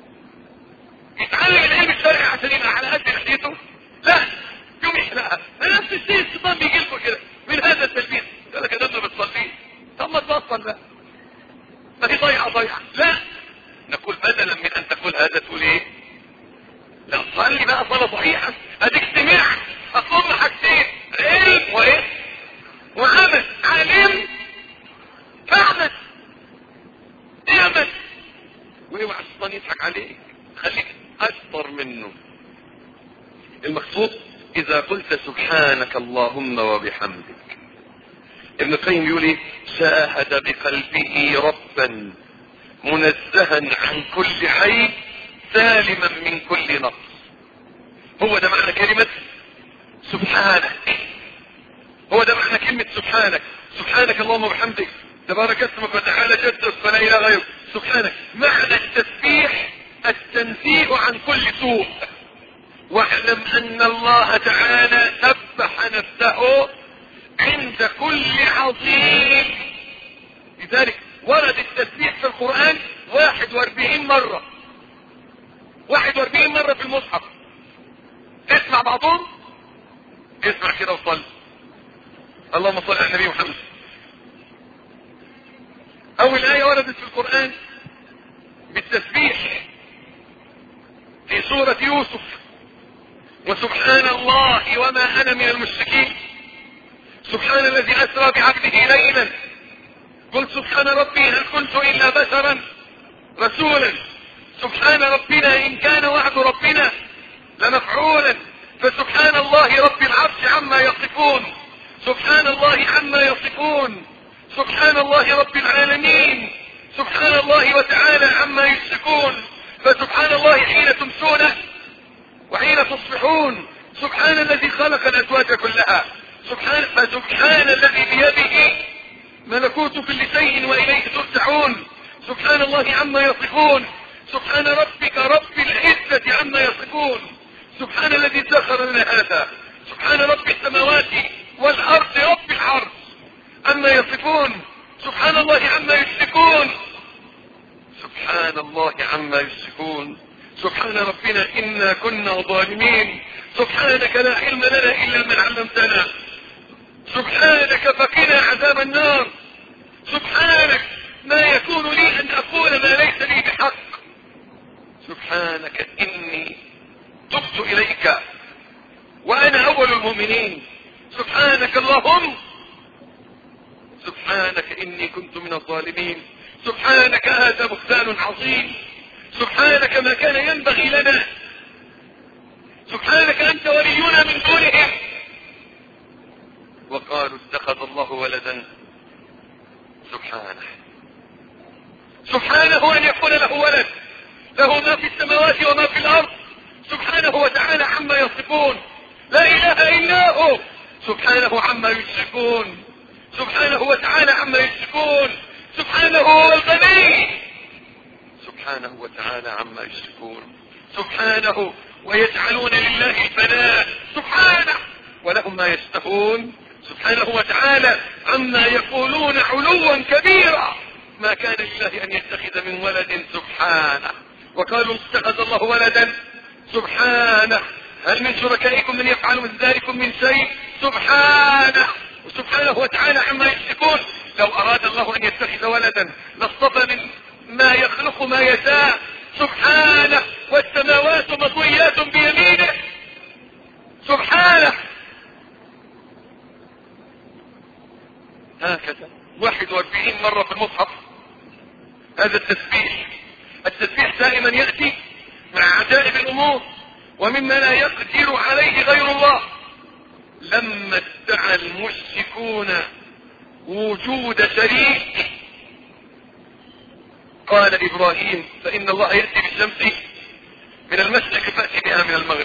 يتعلم العلم الشرعي عشان يبقى على قد لحيته، لا يوم يحلقها. نفس الشيء الشيطان بيجي لكم كده من هذا التلبيس، يقول لك ده ما بتصليش، طب ما تبطل بقى، ما هي ضيعه ضيعه. لا نقول بدلا من ان تقول هذا تقول ايه؟ لا صلي بقى صلاه صحيحه، اديك سمع اصل حاجتين علم وايه؟ وعمل. علم فعلا اعمل، واوعى الشيطان يضحك عليك، خليك اشطر منه. المقصود اذا قلت سبحانك اللهم وبحمدك، ابن القيم يقول ايه؟ شاهد بقلبه ربا منزها عن كل عيب سالما من كل نقص. هو ده معنى كلمة سبحانك، هو ده معنى كلمة سبحانك. سبحانك اللهم وبحمدك تبارك اسمك وتعالى جدك فلا اله غيرك. سبحانك معنى التسبيح التنزيه عن كل سوء. واعلم ان الله تعالى سبح نفسه عند كل عظيم، لذلك ورد التسبيح في القرآن واحد واربعين مرة، واحد واربعين مرة في المصحف. اسمع بعضهم، اسمع كده وصل. اللهم صل على النبي محمد. اول آية وردت في القرآن بالتسبيح في سورة يوسف، وسبحان الله وما انا من المشركين. سبحان الذي اسرى بعبده ليلا، قل سبحان ربي هل كنت الا بشرا رسولا. سبحان ربنا ان كان وعد ربنا لمفعولا، فسبحان الله رب العرش عما يصفون. سبحان الله عما يصفون. سبحان الله رب العالمين. سبحان الله وتعالى عما يشركون. فسبحان الله حين تمسون وحين تصبحون. سبحان الذي خلق الازواج كلها. سبحان فسبحان الذي بيده ملكوت كل شيء واليه ترجعون. سبحان الله عما يصفون. سبحان ربك رب العزة عما يصفون. سبحان الذي سخر لنا هذا. سبحان رب السماوات والارض رب العرش عما يصفون. سبحان الله عما يشركون. سبحان الله عما يشركون. سبحان ربنا إنا كنا ظالمين. سبحانك لا علم لنا إلا من علمتنا. سبحانك فقنا عذاب النار. سبحانك ما يكون لي أن أقول ما ليس لي بحق. سبحانك إني تبت إليك وأنا أول المؤمنين. سبحانك اللهم. سبحانك إني كنت من الظالمين. سبحانك هذا بهتان عظيم. سبحانك ما كان ينبغي لنا. سبحانك أنت ولينا من دونهم. وقالوا اتخذ الله ولدا. سبحانه سبحانه أن يكون له ولد، له ما في السماوات وما في الأرض. سبحانه وتعالى عما يصفون. لا إله إلا هو. سبحانه عما يشركون. سبحانه وتعالى عما يشركون. سبحانه هو الغني. سبحانه وتعالى عما يشركون. سبحانه ويجعلون لله البنات سبحانه ولهم ما يشتهون. سبحانه وتعالى عما يقولون علوا كبيرا. ما كان لله ان يتخذ من ولد سبحانه. وقالوا اتخذ الله ولدا سبحانه. هل من شركائكم من يفعل من ذلك من شيء سبحانه. وسبحانه وتعالى عما يشركون. لو اراد الله ان يتخذ ولدا لاصطفى من ما يخلق ما يشاء سبحانه. والسماوات مطويات بيمينه سبحانه. هكذا واحد واربعين مرة في المصحف هذا التسبيح. التسبيح دائما يأتي مع عجائب الامور ومما لا يقدر عليه غير الله. لما ادعى المشركون وجود شريك قال ابراهيم فان الله يأتي بالشمس من المشرق فأتي بها من المغرب.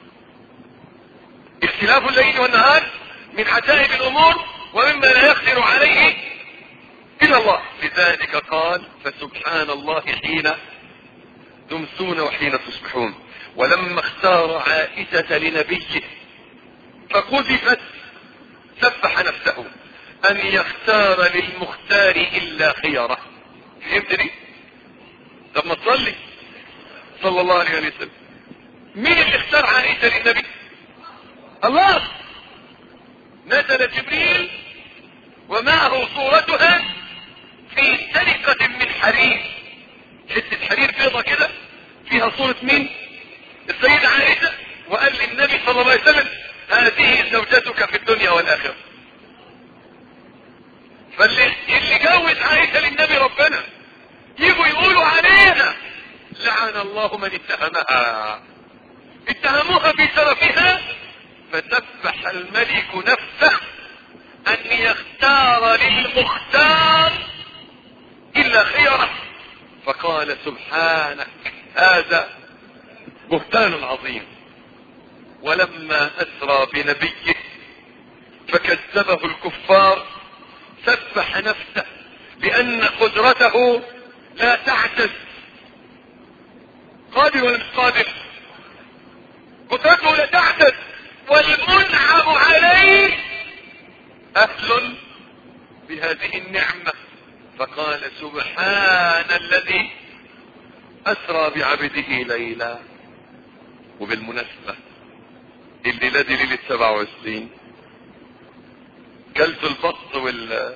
اختلاف الليل والنهار من عجائب الامور ومما لا يقدر عليه الا الله. لذلك قال فسبحان الله حين تمسون وحين تصبحون. ولما اختار عائشة لنبيه فقذفت سبح نفسه ان يختار للمختار الا خيره. فهمتني؟ طب ما تصلي صلى الله عليه وسلم. مين اللي اختار عائشة للنبي؟ الله. نزل جبريل ومعه صورتها في سرقة من حرير. حتة حرير بيضة كده فيها صورة مين؟ السيدة عائشة. وقال للنبي صلى الله عليه وسلم هذه زوجتك في الدنيا والآخرة. فاللي اللي جوز عائشة للنبي ربنا يجوا يقولوا عليها لعن الله من اتهمها. اتهموها بشرفها فسبح الملك نفسه ان يختار للمختار الا خيره. فقال سبحانك هذا بهتان عظيم. ولما اسرى بنبيه فكذبه الكفار سبح نفسه لان قدرته لا تعجز. قادر ولا مش قادر؟ قدرته لا تعجز. والمنعم عليه اهل بهذه النعمة. فقال سبحان الذي اسرى بعبده ليلا. وبالمناسبة الليلة دي ليلة سبعة وعشرين. كلت البط وال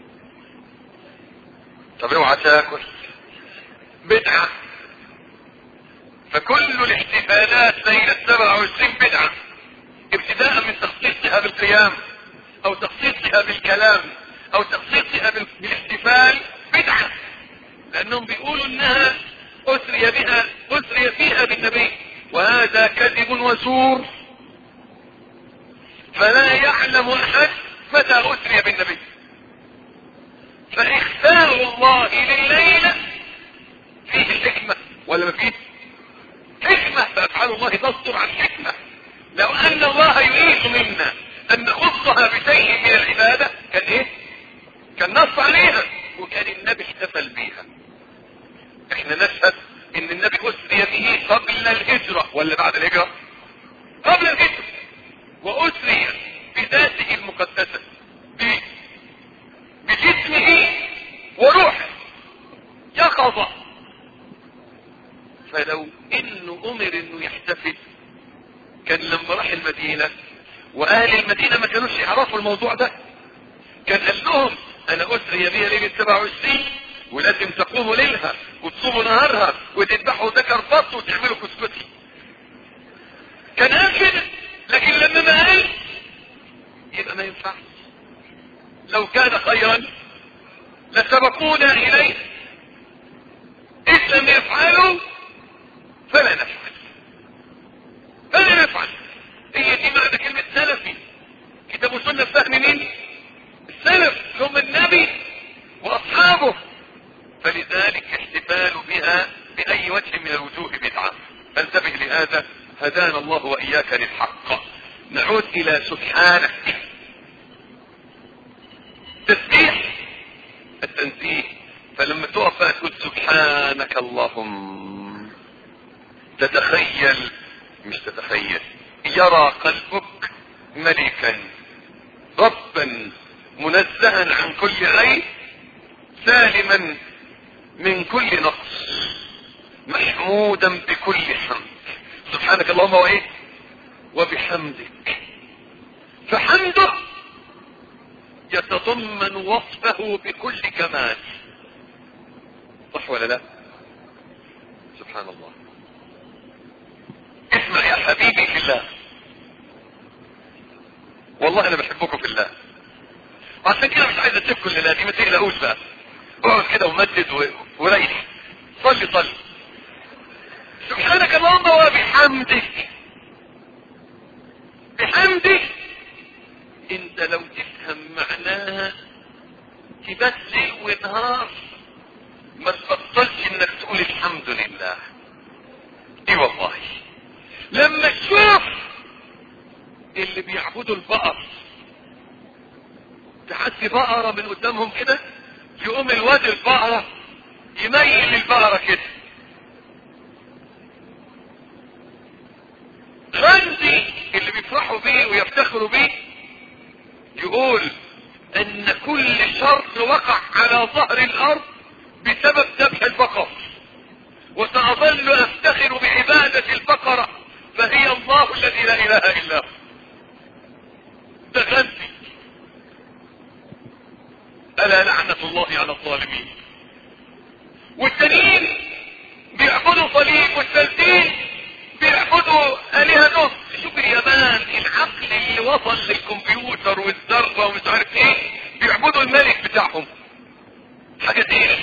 طب اوعى تاكل بدعة. فكل الاحتفالات ليلة سبعة وعشرين بدعة ابتداء من تخصيصها بالقيام او تخصيصها بالكلام او تخصيصها بالاحتفال بدعة. لانهم بيقولوا انها اسري بها اسري فيها بالنبي وهذا كذب وزور. فلا يعلم احد متى اسري بالنبي. فاختار الله لليلة فيه حكمة ولا ما فيه حكمة؟ فافعال الله تصدر عن حكمة. لو ان الله يريد منا ان نخصها بشيء من العبادة كان ايه؟ كان نص عليها وكان النبي احتفل بيها. احنا نشهد ان النبي اسري به قبل الهجرة ولا بعد الهجرة؟ قبل الهجرة. واسري بذاته المقدسة بجسمه وروحه يقظة. فلو انه امر انه يحتفل كان لما راح المدينة واهل المدينة ما كانوش يعرفوا الموضوع ده كان قال لهم انا اسري بها ليلة سبعة وعشرين ولازم تقوموا ليلها وتصوموا نهارها وتذبحوا ذكر فص وتعملوا كسكسي. كان قال كده. لكن لما ما قال يبقى ما ينفعش. لو كان خيرا لسبقونا اليه اذ لم يفعلوا فلا نفعل فلا نفعل. هي دي معنى كلمة سلفي. كتاب وسنة فهم مين؟ السلف هم النبي واصحابه. فلذلك احتفال بها باي وجه من الوجوه بدعة. فانتبه لهذا. هدانا الله واياك للحق. نعود الى سبحانك. تسبيح التنزيه فلما تقف تقول سبحانك اللهم، تتخيل مش تتخيل يرى قلبك ملكا ربا منزها عن كل عيب، سالما من كل نقص، محمودا بكل حمد. سبحانك اللهم وايه وبحمدك. فحمده يتضمن وصفه بكل كمال، صح ولا لا؟ سبحان الله. اسمع يا حبيبي في الله، والله انا بحبكم في الله، عشان كده مش عايز اسيبكم الليله دي، ما تقلقوش بقى، اقعد كده ومدد وريح، صلي صلي. سبحانك اللهم وبحمدك. بحمدك انت لو تفهم معناها تبات ليل ونهار ما تبطلش انك تقول الحمد لله. اي والله. لما تشوف اللي بيعبدوا البقر، تعدي بقرة من قدامهم كده، يقوم الواد البقرة يميل البقرة كده. غندي اللي بيفرحوا بيه ويفتخروا بيه يقول ان كل شر وقع على ظهر الارض بسبب ذبح البقر، وسأظل افتخر بعبادة البقرة، فهي الله الذي لا اله الا هو. ده غندي. الا لعنة الله على الظالمين. والتانيين بيعبدوا صليب، والثالثين بيعبدوا آلهة نص. شوف اليابان، العقل اللي وصل للكمبيوتر والذرة ومش عارف ايه، بيعبدوا الملك بتاعهم. حاجة تقيلة.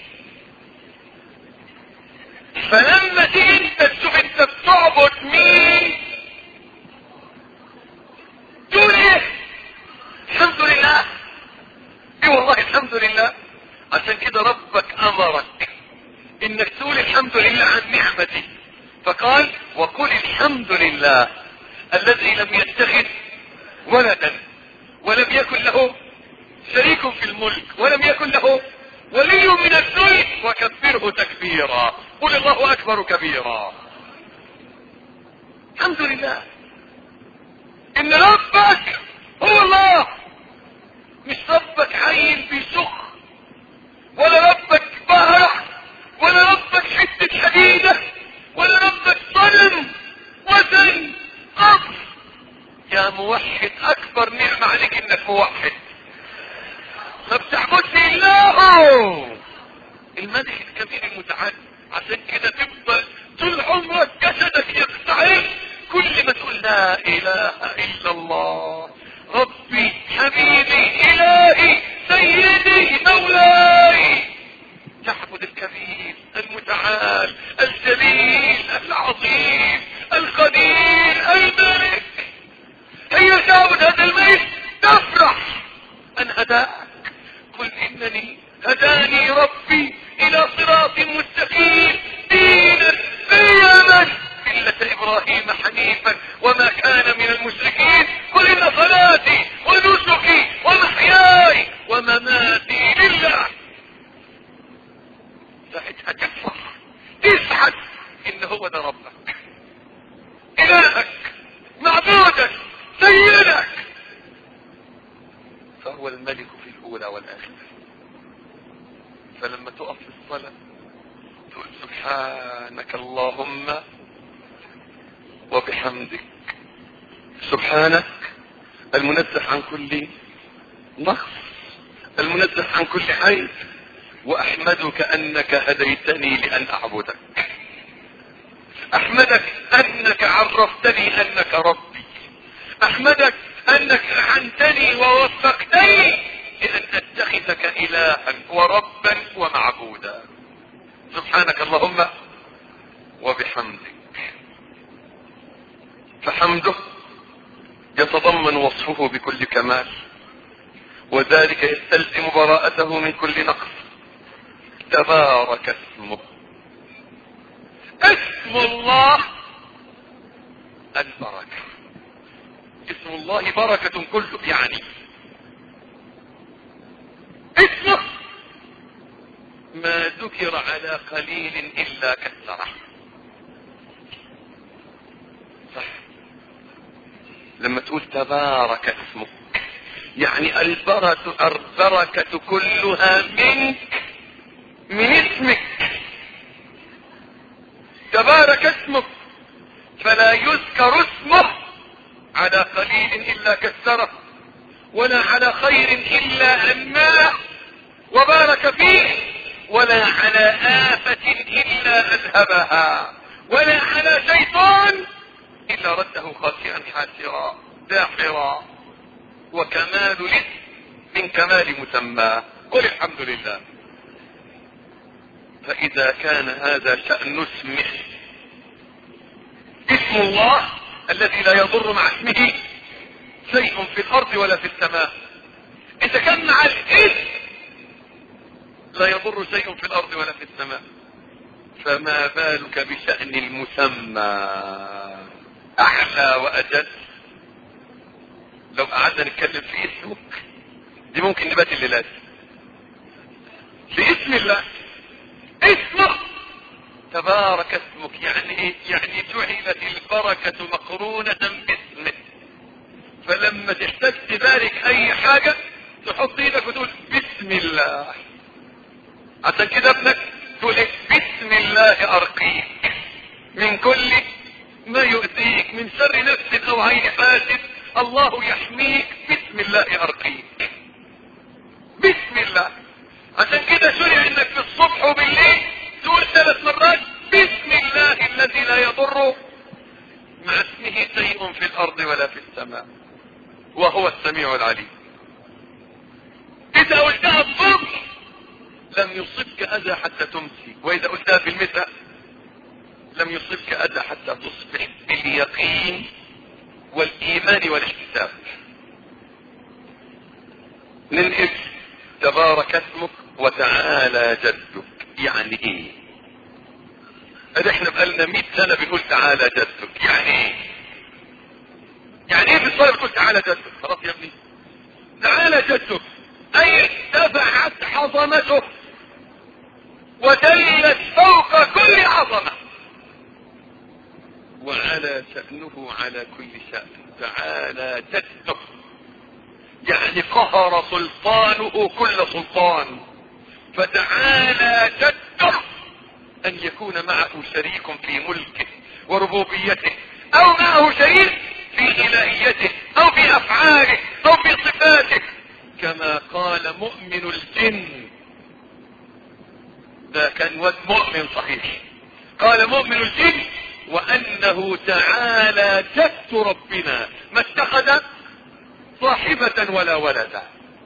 فلما تيجي انت تشوف انت بتعبد مين، تقول ايه؟ الحمد لله. ايه والله الحمد لله. عشان كده ربك امرك انك تقول الحمد لله عن نعمته، فقال وقل الحمد لله الذي لم يتخذ ولدا ولم يكن له شريك في الملك ولم يكن له ولي من الذل وكبره تكبيرا. قل الله اكبر كبيرا. الحمد لله ان ربك هو الله، مش ربك عين بيسخ، ولا ربك بهرة، ولا ربك حتة حديدة، ولا ربك صنم وزن قبر. يا موحد اكبر نعمة عليك انك موحد، ما بتعبدش الله الملك الكبير المتعال. عشان كده تفضل طول عمرك جسدك يقطعك كل ما تقول لا اله الا الله ربي حبيبي الهي سيدي مولاي. تعبد الكبير المتعال الجليل العظيم القدير الملك. هي تعبد هذا الملك تفرح ان هداك. قل انني هداني ربي الى صراط مستقيم دينا قيما ملة ابراهيم حنيفا وما كان من المشركين. قل ان صلاتي ونسكي ومحياي ومماتي لله. ساعتها تفرح تسعد ان هو ده ربك الهك معبودك سيدك، فهو الملك في الاولى والاخره. فلما تقف في الصلاة تقول سبحانك اللهم وبحمدك. سبحانك المنزه عن كل نقص، المنزه عن كل عيب، واحمدك انك هديتني لان اعبدك. احمدك انك عرفتني انك ربي. احمدك انك اعنتني ووفقتني لان اتخذك الها وربا ومعبودا. سبحانك اللهم وبحمدك. فحمده يتضمن وصفه بكل كمال، وذلك يستلزم براءته من كل نقص. تبارك اسمه. اسم الله البركة. اسم الله بركة كله، يعني اسمه ذكر على قليل الا كثره. صح. لما تقول تبارك اسمك يعني البركة البركة كلها منك، من اسمك. تبارك اسمك، فلا يذكر اسمه على قليل الا كثره، ولا على خير الا انماه وبارك فيه، ولا على آفة الا اذهبها، ولا على شيطان الا رده خاسئا حاسرا داحرا. وكمال الاسم من كمال مسماه. قل الحمد لله. فاذا كان هذا شأن اسمه، اسم الله الذي لا يضر مع اسمه شيء في الارض ولا في السماء، اذا كان مع الاسم لا يضر شيء في الارض ولا في السماء، فما بالك بشأن المسمى اعلى واجل. لو قعدنا نتكلم في اسمك دي ممكن نبات الليلات. في اسم الله، اسمه تبارك اسمك، يعني ايه؟ يعني جعلت البركة مقرونة باسمه، فلما تحتاج تبارك اي حاجة تحط ايدك وتقول بسم الله. عشان كده ابنك تقول ايه؟ بسم الله ارقيك من كل ما يؤذيك، من شر نفس او عين حاسد الله يحميك، بسم الله ارقيك. بسم الله. عشان كده شرع انك في الصبح وبالليل تقول ثلاث مرات بسم الله الذي لا يضر مع اسمه شيء في الارض ولا في السماء وهو السميع العليم. اذا قلتها الصبح لم يصبك اذى حتى تمسي، واذا قلتها في المساء لم يصبك اذى حتى تصبح باليقين والايمان والاحتساب. ننقل تبارك اسمك وتعالى جدك. يعني ايه؟ ادي احنا بقالنا مئة سنة بنقول تعالى جدك. يعني ايه؟ يعني ايه في الصلاة بتقول تعالى جدك؟ خلاص يا ابني، تعالى جدك اي ارتفعت عظمته ودلت فوق كل عظمة، وعلى شأنه على كل شأن. تعالى جدك يعني قهر سلطانه كل سلطان. فتعالى جدك ان يكون معه شريك في ملكه وربوبيته، او معه شريك في الهيته او في افعاله او في صفاته، كما قال مؤمن الجن. ده كان واد مؤمن صحيح. قال مؤمن الجن وانه تعالى جد ربنا ما اتخذ صاحبة ولا ولدا.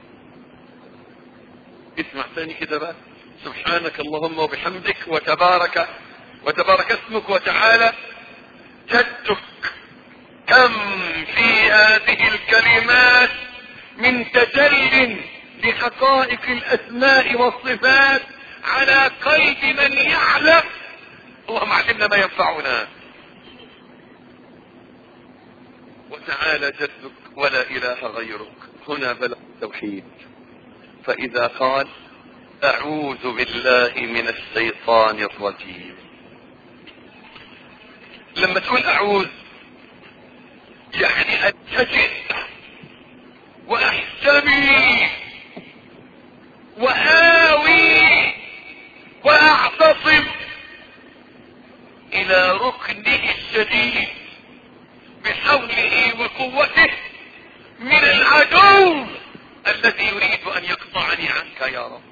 اسمع ثاني كده بقى. سبحانك اللهم وبحمدك وتبارك وتبارك اسمك وتعالى جدك. كم في هذه الكلمات من تجل لحقائق الاسماء والصفات على قلب من يعلم. اللهم علمنا ما ينفعنا. وتعالى جدك ولا اله غيرك. هنا بلغ التوحيد. فاذا قال اعوذ بالله من الشيطان الرجيم، لما تقول اعوذ يعني اتجه واحتمي واوي واعتصم الى ركنه الشديد بحوله وقوته من العدو الذي يريد ان يقطعني عنك يا رب.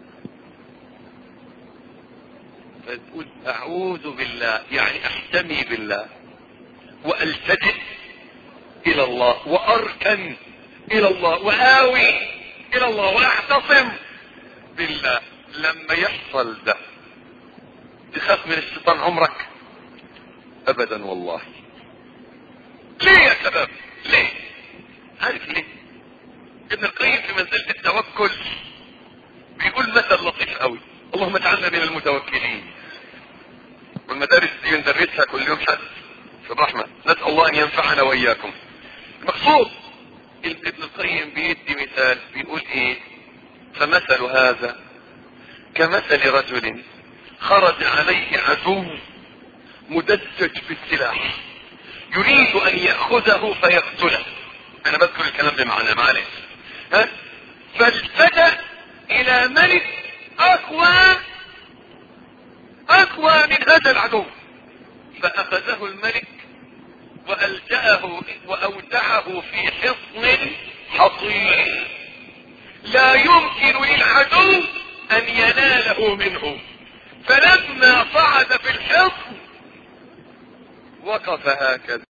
فتقول اعوذ بالله يعني احتمي بالله والتجئ الى الله واركن الى الله واوي الى الله واعتصم بالله. لما يحصل ده تخاف من الشيطان عمرك؟ ابدا والله. ليه يا شباب؟ ليه؟ عارف ليه؟ ابن القيم في منزلة التوكل بيقول مثل لطيف قوي. اللهم اجعلنا من المتوكلين. والمدارس دي ندرسها كل يوم حد في الرحمة. نسأل الله ان ينفعنا واياكم. المقصود ابن القيم بيدي مثال بيقول ايه؟ فمثل هذا كمثل رجل خرج عليه عدو مدجج بالسلاح يريد ان يأخذه فيقتله. انا بذكر الكلام بمعنى معلش. ها فالتجأ الى ملك اقوى اقوى من هذا العدو، فاخذه الملك والجأه واودعه في حصن حصين لا يمكن للعدو ان يناله منه. فلما صعد في الحصن وقف هكذا